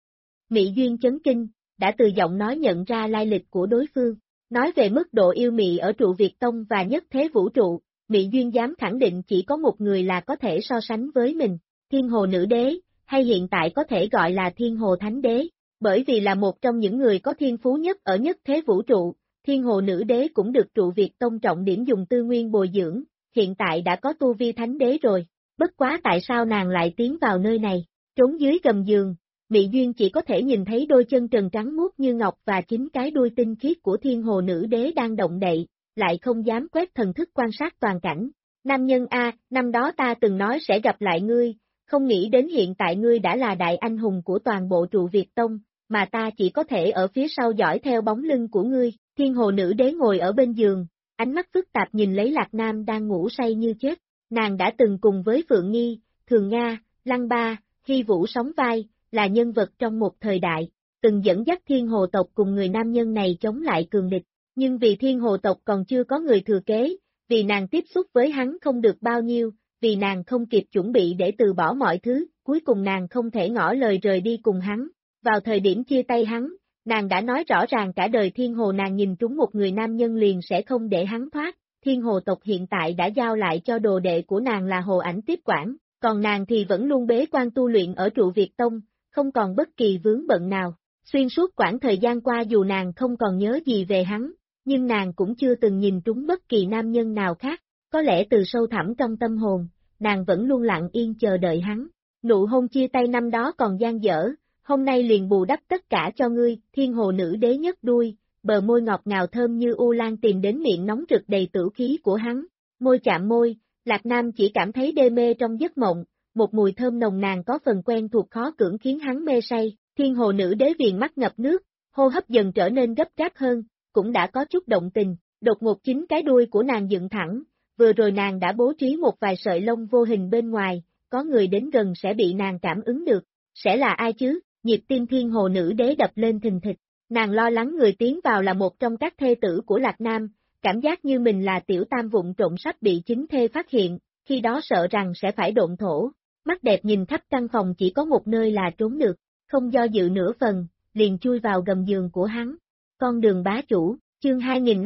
Mị Duyên chấn kinh, đã từ giọng nói nhận ra lai lịch của đối phương. Nói về mức độ yêu mị ở trụ Việt Tông và nhất thế vũ trụ, Mị Duyên dám khẳng định chỉ có một người là có thể so sánh với mình, Thiên Hồ Nữ Đế, hay hiện tại có thể gọi là Thiên Hồ Thánh Đế, bởi vì là một trong những người có thiên phú nhất ở nhất thế vũ trụ, Thiên Hồ Nữ Đế cũng được trụ Việt Tông trọng điểm dùng tư nguyên bồi dưỡng, hiện tại đã có tu vi Thánh Đế rồi, bất quá tại sao nàng lại tiến vào nơi này, trốn dưới gầm giường. Mị Duyên chỉ có thể nhìn thấy đôi chân trần trắng muốt như ngọc và chính cái đuôi tinh khiết của Thiên Hồ Nữ Đế đang động đậy, lại không dám quét thần thức quan sát toàn cảnh. Nam nhân A, năm đó ta từng nói sẽ gặp lại ngươi, không nghĩ đến hiện tại ngươi đã là đại anh hùng của toàn bộ trụ Việt Tông, mà ta chỉ có thể ở phía sau dõi theo bóng lưng của ngươi. Thiên Hồ Nữ Đế ngồi ở bên giường, ánh mắt phức tạp nhìn lấy Lạc Nam đang ngủ say như chết. Nàng đã từng cùng với Phượng Nghi, Thường Nga, Lăng Ba, Hy Vũ sóng vai, là nhân vật trong một thời đại, từng dẫn dắt Thiên Hồ tộc cùng người nam nhân này chống lại cường địch, nhưng vì Thiên Hồ tộc còn chưa có người thừa kế, vì nàng tiếp xúc với hắn không được bao nhiêu, vì nàng không kịp chuẩn bị để từ bỏ mọi thứ, cuối cùng nàng không thể ngỏ lời rời đi cùng hắn. Vào thời điểm chia tay hắn, nàng đã nói rõ ràng cả đời Thiên Hồ nàng nhìn trúng một người nam nhân liền sẽ không để hắn thoát, Thiên Hồ tộc hiện tại đã giao lại cho đồ đệ của nàng là Hồ Ảnh tiếp quản, còn nàng thì vẫn luôn bế quan tu luyện ở trụ Việt Tông, không còn bất kỳ vướng bận nào. Xuyên suốt quãng thời gian qua dù nàng không còn nhớ gì về hắn, nhưng nàng cũng chưa từng nhìn trúng bất kỳ nam nhân nào khác, có lẽ từ sâu thẳm trong tâm hồn, nàng vẫn luôn lặng yên chờ đợi hắn. Nụ hôn chia tay năm đó còn dang dở, hôm nay liền bù đắp tất cả cho ngươi. Thiên Hồ Nữ Đế nhấc đuôi, bờ môi ngọt ngào thơm như u lan tìm đến miệng nóng rực đầy tửu khí của hắn, môi chạm môi, Lạc Nam chỉ cảm thấy đê mê trong giấc mộng, một mùi thơm nồng nàn có phần quen thuộc khó cưỡng khiến hắn mê say. Thiên Hồ Nữ Đế viền mắt ngập nước, hô hấp dần trở nên gấp gáp hơn, cũng đã có chút động tình, đột ngột chính cái đuôi của nàng dựng thẳng, vừa rồi nàng đã bố trí một vài sợi lông vô hình bên ngoài, có người đến gần sẽ bị nàng cảm ứng được, sẽ là ai chứ? Nhịp tim Thiên Hồ Nữ Đế đập lên thình thịch, nàng lo lắng người tiến vào là một trong các thê tử của Lạc Nam, cảm giác như mình là tiểu tam vụng trộm sắp bị chính thê phát hiện, khi đó sợ rằng sẽ phải độn thổ. Mắt đẹp nhìn khắp căn phòng chỉ có một nơi là trốn được, không do dự nửa phần, liền chui vào gầm giường của hắn. Con đường bá chủ, chương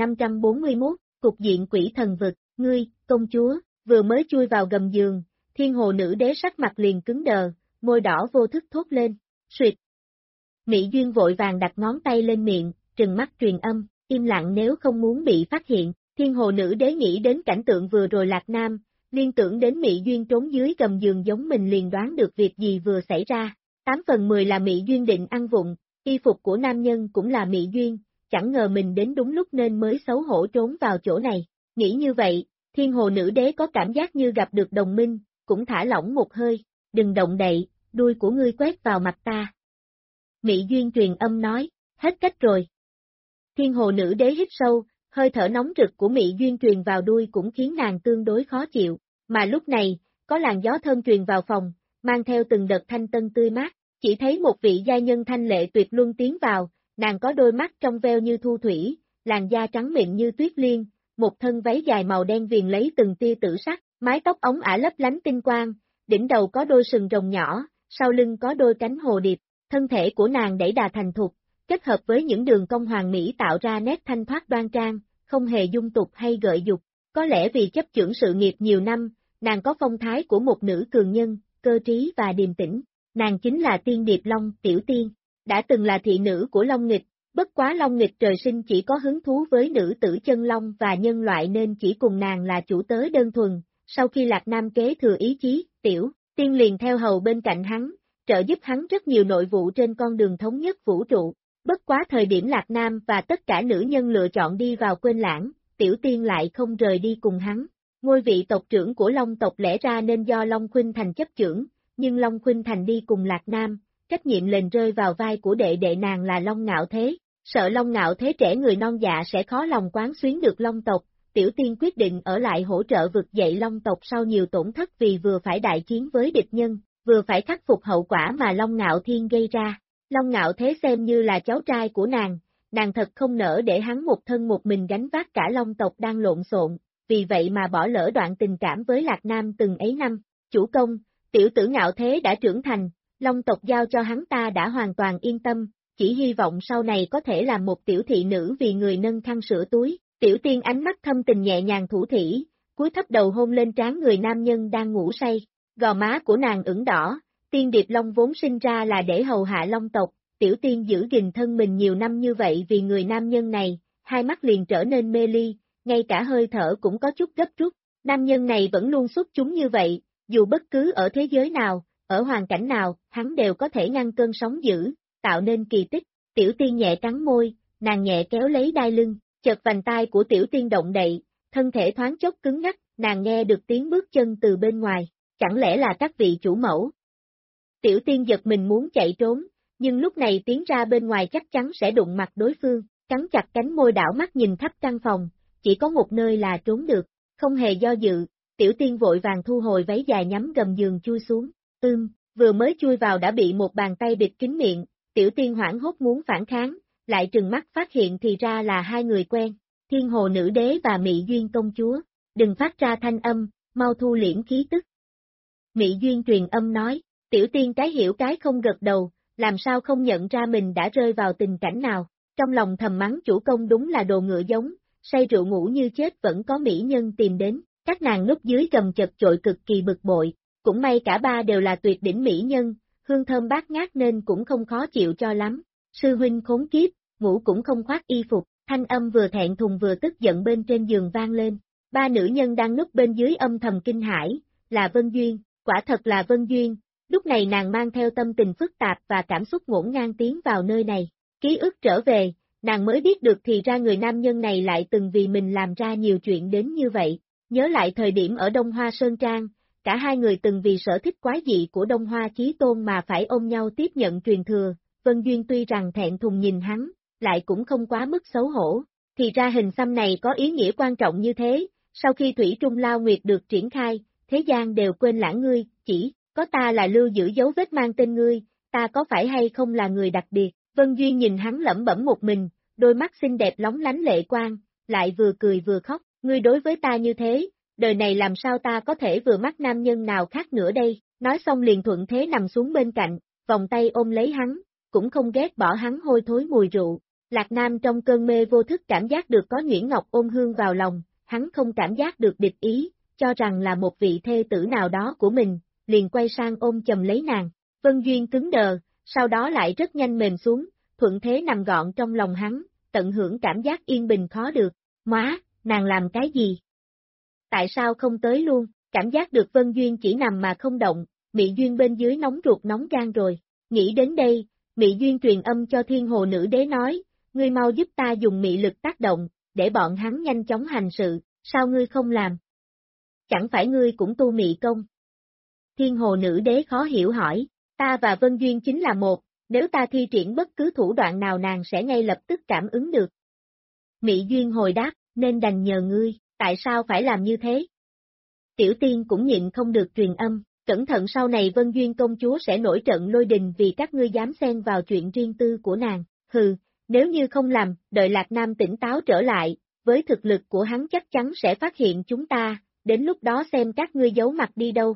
2541, cục diện quỷ thần vực, ngươi, công chúa, vừa mới chui vào gầm giường, Thiên Hồ Nữ Đế sắc mặt liền cứng đờ, môi đỏ vô thức thốt lên, suyệt. Mị Duyên vội vàng đặt ngón tay lên miệng, trừng mắt truyền âm, im lặng nếu không muốn bị phát hiện. Thiên Hồ Nữ Đế nghĩ đến cảnh tượng vừa rồi Lạc Nam, liên tưởng đến Mị Duyên trốn dưới gầm giường giống mình liền đoán được việc gì vừa xảy ra. 8/10 là Mị Duyên định ăn vụng, y phục của nam nhân cũng là Mị Duyên, chẳng ngờ mình đến đúng lúc nên mới xấu hổ trốn vào chỗ này. Nghĩ như vậy, Thiên Hồ Nữ Đế có cảm giác như gặp được đồng minh, cũng thả lỏng một hơi, đừng động đậy, đuôi của ngươi quét vào mặt ta. Mị Duyên truyền âm nói, hết cách rồi. Thiên Hồ Nữ Đế hít sâu, hơi thở nóng rực của Mị Duyên truyền vào đuôi cũng khiến nàng tương đối khó chịu, mà lúc này, có làn gió thơm truyền vào phòng, mang theo từng đợt thanh tân tươi mát, chỉ thấy một vị giai nhân thanh lệ tuyệt luân tiến vào, nàng có đôi mắt trong veo như thu thủy, làn da trắng mịn như tuyết liên, một thân váy dài màu đen viền lấy từng tia tử sắc, mái tóc ống ả lấp lánh tinh quang, đỉnh đầu có đôi sừng rồng nhỏ, sau lưng có đôi cánh hồ điệp, thân thể của nàng đẩy đà thành thục, kết hợp với những đường cong hoàng mỹ tạo ra nét thanh thoát đoan trang, không hề dung tục hay gợi dục. Có lẽ vì chấp chưởng sự nghiệp nhiều năm, nàng có phong thái của một nữ cường nhân, cơ trí và điềm tĩnh. Nàng chính là Tiên Điệp Long, Tiểu Tiên, đã từng là thị nữ của Long Nghịch, bất quá Long Nghịch trời sinh chỉ có hứng thú với nữ tử chân long và nhân loại nên chỉ cùng nàng là chủ tớ đơn thuần. Sau khi Lạc Nam kế thừa ý chí, Tiểu Tiên liền theo hầu bên cạnh hắn, trợ giúp hắn rất nhiều nội vụ trên con đường thống nhất vũ trụ. Bất quá thời điểm Lạc Nam và tất cả nữ nhân lựa chọn đi vào quên lãng, Tiểu Tiên lại không rời đi cùng hắn. Ngôi vị tộc trưởng của Long tộc lẽ ra nên do Long Khuynh Thành chấp chưởng, nhưng Long Khuynh Thành đi cùng Lạc Nam, trách nhiệm liền rơi vào vai của đệ đệ nàng là Long Ngạo Thế. Sợ Long Ngạo Thế trẻ người non dạ sẽ khó lòng quán xuyến được Long tộc, Tiểu Tiên quyết định ở lại hỗ trợ vực dậy Long tộc sau nhiều tổn thất vì vừa phải đại chiến với địch nhân, vừa phải khắc phục hậu quả mà Long Ngạo Thiên gây ra. Long Ngạo Thế xem như là cháu trai của nàng thật không nỡ để hắn một thân một mình gánh vác cả Long tộc đang lộn xộn, vì vậy mà bỏ lỡ đoạn tình cảm với Lạc Nam từng ấy năm. Chủ công, tiểu tử Ngạo Thế đã trưởng thành, Long tộc giao cho hắn ta đã hoàn toàn yên tâm, chỉ hy vọng sau này có thể làm một tiểu thị nữ vì người nâng khăn sữa túi. Tiểu Tiên ánh mắt thâm tình nhẹ nhàng thủ thỉ, cúi thấp đầu hôn lên trán người nam nhân đang ngủ say, gò má của nàng ửng đỏ. Tiên Điệp Long vốn sinh ra là để hầu hạ Long tộc, Tiểu Tiên giữ gìn thân mình nhiều năm như vậy vì người nam nhân này, hai mắt liền trở nên mê ly, ngay cả hơi thở cũng có chút gấp rút. Nam nhân này vẫn luôn xuất chúng như vậy, dù bất cứ ở thế giới nào, ở hoàn cảnh nào, hắn đều có thể ngăn cơn sóng dữ, tạo nên kỳ tích. Tiểu Tiên nhẹ cắn môi, nàng nhẹ kéo lấy đai lưng, chợt vành tai của Tiểu Tiên động đậy, thân thể thoáng chốc cứng ngắc, nàng nghe được tiếng bước chân từ bên ngoài, chẳng lẽ là các vị chủ mẫu? Tiểu Tiên giật mình muốn chạy trốn, nhưng lúc này tiến ra bên ngoài chắc chắn sẽ đụng mặt đối phương, cắn chặt cánh môi đảo mắt nhìn khắp căn phòng, chỉ có một nơi là trốn được, không hề do dự, Tiểu Tiên vội vàng thu hồi váy dài nhắm gầm giường chui xuống, vừa mới chui vào đã bị một bàn tay bịt kín miệng, Tiểu Tiên hoảng hốt muốn phản kháng, lại trừng mắt phát hiện thì ra là hai người quen, Thiên Hồ Nữ Đế và Mị Duyên Công Chúa, đừng phát ra thanh âm, mau thu liễm khí tức. Mị Duyên truyền âm nói, Tiểu Tiên cái hiểu cái không gật đầu, làm sao không nhận ra mình đã rơi vào tình cảnh nào, trong lòng thầm mắng chủ công đúng là đồ ngựa giống, say rượu ngủ như chết vẫn có mỹ nhân tìm đến, các nàng núp dưới gầm chật chội cực kỳ bực bội, cũng may cả ba đều là tuyệt đỉnh mỹ nhân, hương thơm bát ngát nên cũng không khó chịu cho lắm. Sư huynh khốn kiếp, ngủ cũng không khoác y phục, thanh âm vừa thẹn thùng vừa tức giận bên trên giường vang lên. Ba nữ nhân đang núp bên dưới âm thầm kinh hãi, là Vân Duyên, quả thật là Vân Duyên. Lúc này nàng mang theo tâm tình phức tạp và cảm xúc ngổn ngang tiến vào nơi này. Ký ức trở về, nàng mới biết được thì ra người nam nhân này lại từng vì mình làm ra nhiều chuyện đến như vậy. Nhớ lại thời điểm ở Đông Hoa Sơn Trang, cả hai người từng vì sở thích quái dị của Đông Hoa Chí Tôn mà phải ôm nhau tiếp nhận truyền thừa. Vân Duyên tuy rằng thẹn thùng nhìn hắn, lại cũng không quá mức xấu hổ. Thì ra hình xăm này có ý nghĩa quan trọng như thế, sau khi Thủy Trung Lao Nguyệt được triển khai, thế gian đều quên lãng ngươi, chỉ có ta là lưu giữ dấu vết mang tên ngươi, ta có phải hay không là người đặc biệt. Vân Duyên nhìn hắn lẩm bẩm một mình, đôi mắt xinh đẹp lóng lánh lệ quang, lại vừa cười vừa khóc, ngươi đối với ta như thế, đời này làm sao ta có thể vừa mắt nam nhân nào khác nữa đây, nói xong liền thuận thế nằm xuống bên cạnh, vòng tay ôm lấy hắn, cũng không ghét bỏ hắn hôi thối mùi rượu. Lạc Nam trong cơn mê vô thức cảm giác được có nhuyễn ngọc ôm hương vào lòng, hắn không cảm giác được địch ý, cho rằng là một vị thê tử nào đó của mình, liền quay sang ôm chầm lấy nàng. Vân Duyên cứng đờ, sau đó lại rất nhanh mềm xuống, thuận thế nằm gọn trong lòng hắn, tận hưởng cảm giác yên bình khó được. Má, nàng làm cái gì? Tại sao không tới luôn? Cảm giác được Vân Duyên chỉ nằm mà không động, Mị Duyên bên dưới nóng ruột nóng gan rồi. Nghĩ đến đây, Mị Duyên truyền âm cho Thiên Hồ Nữ Đế nói, ngươi mau giúp ta dùng mị lực tác động, để bọn hắn nhanh chóng hành sự, sao ngươi không làm? Chẳng phải ngươi cũng tu mị công? Thiên Hồ Nữ Đế khó hiểu hỏi, ta và Vân Duyên chính là một, nếu ta thi triển bất cứ thủ đoạn nào nàng sẽ ngay lập tức cảm ứng được. Mị Duyên hồi đáp, nên đành nhờ ngươi, tại sao phải làm như thế? Tiểu Tiên cũng nhịn không được truyền âm, cẩn thận sau này Vân Duyên công chúa sẽ nổi trận lôi đình vì các ngươi dám xen vào chuyện riêng tư của nàng, hừ, nếu như không làm, đợi Lạc Nam tỉnh táo trở lại, với thực lực của hắn chắc chắn sẽ phát hiện chúng ta, đến lúc đó xem các ngươi giấu mặt đi đâu.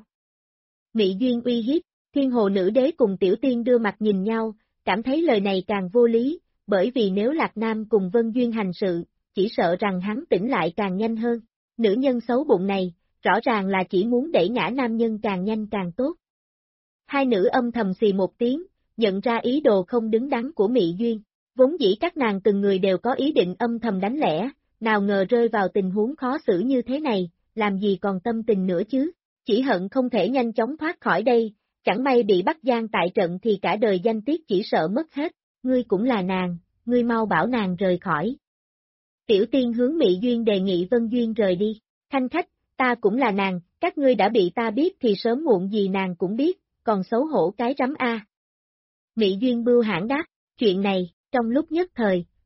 Mị Duyên uy hiếp, Thiên Hồ Nữ Đế cùng Tiểu Tiên đưa mặt nhìn nhau, cảm thấy lời này càng vô lý, bởi vì nếu Lạc Nam cùng Vân Duyên hành sự, chỉ sợ rằng hắn tỉnh lại càng nhanh hơn. Nữ nhân xấu bụng này, rõ ràng là chỉ muốn đẩy ngã nam nhân càng nhanh càng tốt. Hai nữ âm thầm xì một tiếng, nhận ra ý đồ không đứng đắn của Mị Duyên. Vốn dĩ các nàng từng người đều có ý định âm thầm đánh lẻ, nào ngờ rơi vào tình huống khó xử như thế này, làm gì còn tâm tình nữa chứ, chỉ hận không thể nhanh chóng thoát khỏi đây, chẳng may bị bắt giam tại trận thì cả đời danh tiết chỉ sợ mất hết, ngươi cũng là nàng, ngươi mau bảo nàng rời khỏi. Tiểu Tiên hướng Mị Duyên đề nghị Vân Duyên rời đi, khanh khách, ta cũng là nàng, các ngươi đã bị ta biết thì sớm muộn gì nàng cũng biết, còn xấu hổ cái rắm a. Mị Duyên bưu hãn đáp, chuyện này, trong lúc nhất thời,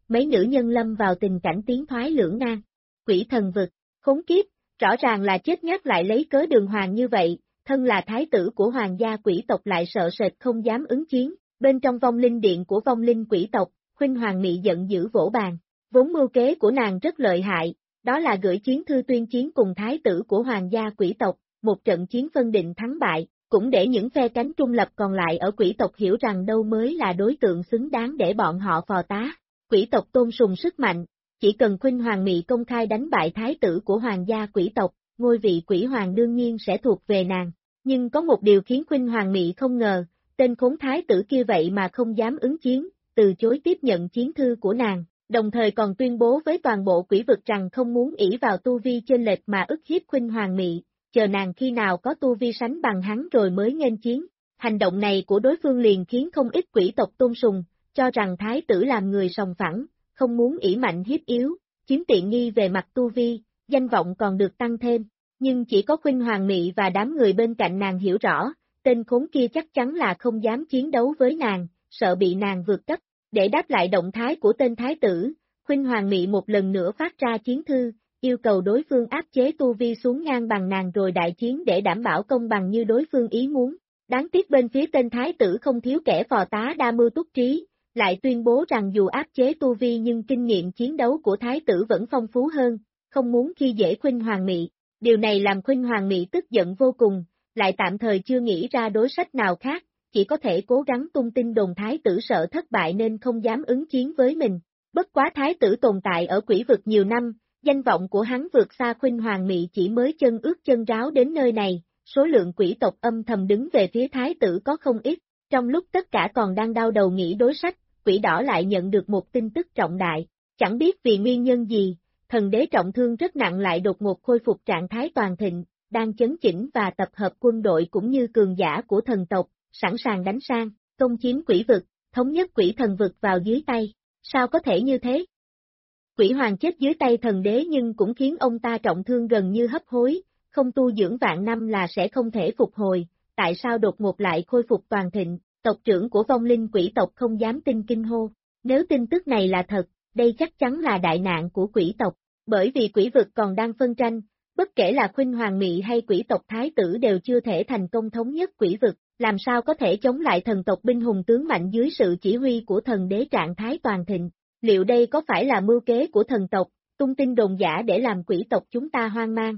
mấy nữ nhân lâm vào tình cảnh tiến thoái lưỡng nan. Quỷ thần vực, khốn kiếp, rõ ràng là chết nhát lại lấy cớ Đường Hoàng như vậy, thân là thái tử của hoàng gia quỷ tộc lại sợ sệt không dám ứng chiến. Bên trong vong linh điện của vong linh quỷ tộc, Khuynh Hoàng Mị giận dữ vỗ bàn. Vốn mưu kế của nàng rất lợi hại, đó là gửi chiến thư tuyên chiến cùng thái tử của hoàng gia quỷ tộc, một trận chiến phân định thắng bại, cũng để những phe cánh trung lập còn lại ở quỷ tộc hiểu rằng đâu mới là đối tượng xứng đáng để bọn họ phò tá. Quỷ tộc tôn sùng sức mạnh, chỉ cần Khuynh Hoàng Mị công khai đánh bại thái tử của hoàng gia quỷ tộc, ngôi vị quỷ hoàng đương nhiên sẽ thuộc về nàng. Nhưng có một điều khiến Khuynh Hoàng Mị không ngờ, tên khốn thái tử kia vậy mà không dám ứng chiến, từ chối tiếp nhận chiến thư của nàng, đồng thời còn tuyên bố với toàn bộ quỷ vực rằng không muốn ỷ vào tu vi chênh lệch mà ức hiếp Khuynh Hoàng Mị, chờ nàng khi nào có tu vi sánh bằng hắn rồi mới nghênh chiến. Hành động này của đối phương liền khiến không ít quỷ tộc tôn sùng, cho rằng thái tử làm người sòng phẳng, không muốn ỷ mạnh hiếp yếu, chiếm tiện nghi về mặt tu vi, danh vọng còn được tăng thêm. Nhưng chỉ có Khuynh Hoàng Mị và đám người bên cạnh nàng hiểu rõ, tên khốn kia chắc chắn là không dám chiến đấu với nàng, sợ bị nàng vượt cấp. Để đáp lại động thái của tên thái tử, Khuynh Hoàng Mị một lần nữa phát ra chiến thư, yêu cầu đối phương áp chế tu vi xuống ngang bằng nàng rồi đại chiến để đảm bảo công bằng như đối phương ý muốn. Đáng tiếc bên phía tên thái tử không thiếu kẻ phò tá đa mưu túc trí, lại tuyên bố rằng dù áp chế tu vi nhưng kinh nghiệm chiến đấu của thái tử vẫn phong phú hơn, không muốn khi dễ Khuynh Hoàng Mị. Điều này làm Khuynh Hoàng Mị tức giận vô cùng, lại tạm thời chưa nghĩ ra đối sách nào khác, chỉ có thể cố gắng tung tin đồn thái tử sợ thất bại nên không dám ứng chiến với mình. Bất quá thái tử tồn tại ở quỷ vực nhiều năm, danh vọng của hắn vượt xa Khuynh Hoàng Mị chỉ mới chân ướt chân ráo đến nơi này, số lượng quỷ tộc âm thầm đứng về phía thái tử có không ít. Trong lúc tất cả còn đang đau đầu nghĩ đối sách, quỷ đỏ lại nhận được một tin tức trọng đại. Chẳng biết vì nguyên nhân gì, thần đế trọng thương rất nặng lại đột ngột khôi phục trạng thái toàn thịnh, đang chấn chỉnh và tập hợp quân đội cũng như cường giả của thần tộc, sẵn sàng đánh sang, công chiếm quỷ vực, thống nhất quỷ thần vực vào dưới tay. Sao có thể như thế? Quỷ hoàng chết dưới tay thần đế nhưng cũng khiến ông ta trọng thương gần như hấp hối, không tu dưỡng vạn năm là sẽ không thể phục hồi, tại sao đột ngột lại khôi phục toàn thịnh? Tộc trưởng của vong linh quỷ tộc không dám tin kinh hô. Nếu tin tức này là thật, đây chắc chắn là đại nạn của quỷ tộc, bởi vì quỷ vực còn đang phân tranh, bất kể là Khuynh Hoàng Mị hay quỷ tộc thái tử đều chưa thể thành công thống nhất quỷ vực, làm sao có thể chống lại thần tộc binh hùng tướng mạnh dưới sự chỉ huy của thần đế trạng thái toàn thịnh. Liệu đây có phải là mưu kế của thần tộc, tung tin đồn giả để làm quỷ tộc chúng ta hoang mang?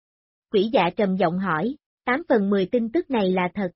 Quỷ dạ trầm giọng hỏi, 8 phần 10 tin tức này là thật.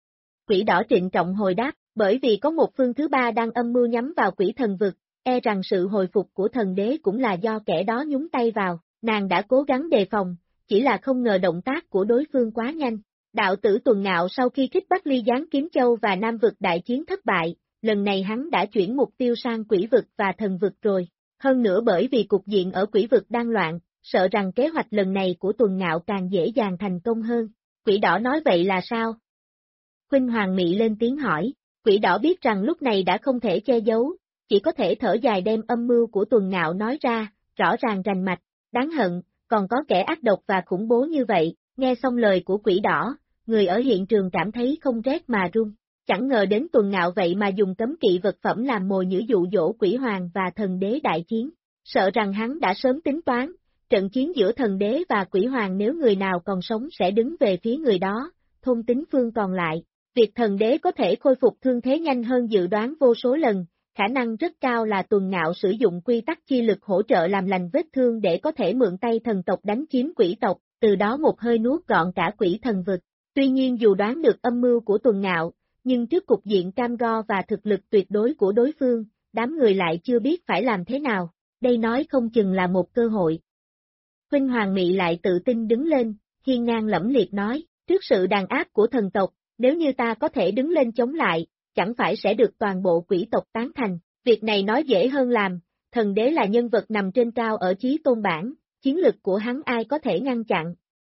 Quỷ đỏ trịnh trọng hồi đáp, bởi vì có một phương thứ ba đang âm mưu nhắm vào quỷ thần vực, e rằng sự hồi phục của thần đế cũng là do kẻ đó nhúng tay vào, nàng đã cố gắng đề phòng, chỉ là không ngờ động tác của đối phương quá nhanh. Đạo tử Tuần Ngạo sau khi kích bắt Ly Giáng Kiếm Châu và Nam vực đại chiến thất bại, lần này hắn đã chuyển mục tiêu sang quỷ vực và thần vực rồi. Hơn nữa bởi vì cục diện ở quỷ vực đang loạn, sợ rằng kế hoạch lần này của Tuần Ngạo càng dễ dàng thành công hơn. Quỷ đỏ nói vậy là sao? Khuynh Hoàng Mị lên tiếng hỏi, quỷ đỏ biết rằng lúc này đã không thể che giấu, chỉ có thể thở dài đem âm mưu của Tuần Ngạo nói ra, rõ ràng rành mạch, đáng hận, còn có kẻ ác độc và khủng bố như vậy. Nghe xong lời của quỷ đỏ, người ở hiện trường cảm thấy không rét mà run. Chẳng ngờ đến Tuần Ngạo vậy mà dùng cấm kỵ vật phẩm làm mồi nhử dụ dỗ quỷ hoàng và thần đế đại chiến. Sợ rằng hắn đã sớm tính toán, trận chiến giữa thần đế và quỷ hoàng nếu người nào còn sống sẽ đứng về phía người đó, thôn tính phương còn lại. Việc thần đế có thể khôi phục thương thế nhanh hơn dự đoán vô số lần, khả năng rất cao là Tuần Ngạo sử dụng quy tắc chi lực hỗ trợ làm lành vết thương để có thể mượn tay thần tộc đánh chiếm quỷ tộc, từ đó một hơi nuốt gọn cả quỷ thần vực. Tuy nhiên dù đoán được âm mưu của Tuần Ngạo, nhưng trước cục diện cam go và thực lực tuyệt đối của đối phương, đám người lại chưa biết phải làm thế nào, đây nói không chừng là một cơ hội. Khuynh Hoàng Mị lại tự tin đứng lên, hiên ngang lẫm liệt nói, trước sự đàn áp của thần tộc, nếu như ta có thể đứng lên chống lại, chẳng phải sẽ được toàn bộ quỷ tộc tán thành, việc này nói dễ hơn làm, thần đế là nhân vật nằm trên cao ở chí tôn bảng, chiến lực của hắn ai có thể ngăn chặn.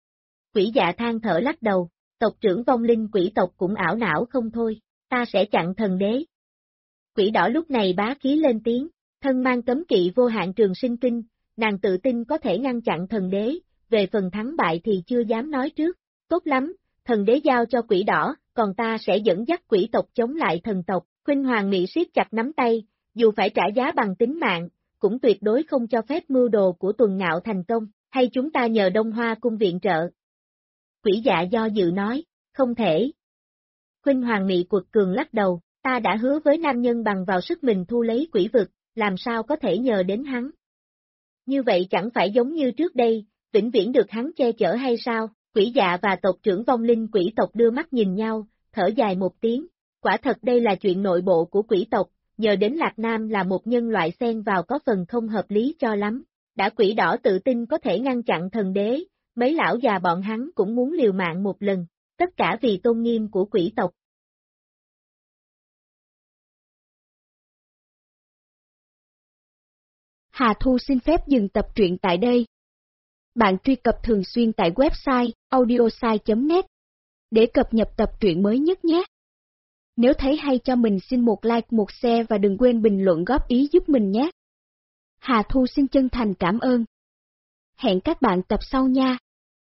Quỷ dạ than thở lắc đầu, tộc trưởng vong linh quỷ tộc cũng ảo não không thôi, ta sẽ chặn thần đế. Quỷ đỏ lúc này bá khí lên tiếng, thân mang cấm kỵ vô hạn trường sinh kinh, nàng tự tin có thể ngăn chặn thần đế, về phần thắng bại thì chưa dám nói trước, tốt lắm, thần đế giao cho quỷ đỏ, còn ta sẽ dẫn dắt quỷ tộc chống lại thần tộc. Khuynh Hoàng Mị siết chặt nắm tay, dù phải trả giá bằng tính mạng, cũng tuyệt đối không cho phép mưu đồ của Tuần Ngạo thành công, hay chúng ta nhờ Đông Hoa cung viện trợ. Quỷ Dạ do dự nói, không thể. Khuynh Hoàng Mị Quật Cường lắc đầu, ta đã hứa với nam nhân bằng vào sức mình thu lấy quỷ vực, làm sao có thể nhờ đến hắn. Như vậy chẳng phải giống như trước đây, vĩnh viễn được hắn che chở hay sao? Quỷ Dạ và tộc trưởng vong linh quỷ tộc đưa mắt nhìn nhau, thở dài một tiếng, quả thật đây là chuyện nội bộ của quỷ tộc, nhờ đến Lạc Nam là một nhân loại xen vào có phần không hợp lý cho lắm. Đã quỷ đỏ tự tin có thể ngăn chặn thần đế, mấy lão già bọn hắn cũng muốn liều mạng một lần, tất cả vì tôn nghiêm của quỷ tộc. Hà Thu xin phép dừng tập truyện tại đây. Bạn truy cập thường xuyên tại website audiosai.net để cập nhật tập truyện mới nhất nhé. Nếu thấy hay cho mình xin một like, một share và đừng quên bình luận góp ý giúp mình nhé. Hà Thu xin chân thành cảm ơn. Hẹn các bạn tập sau nha.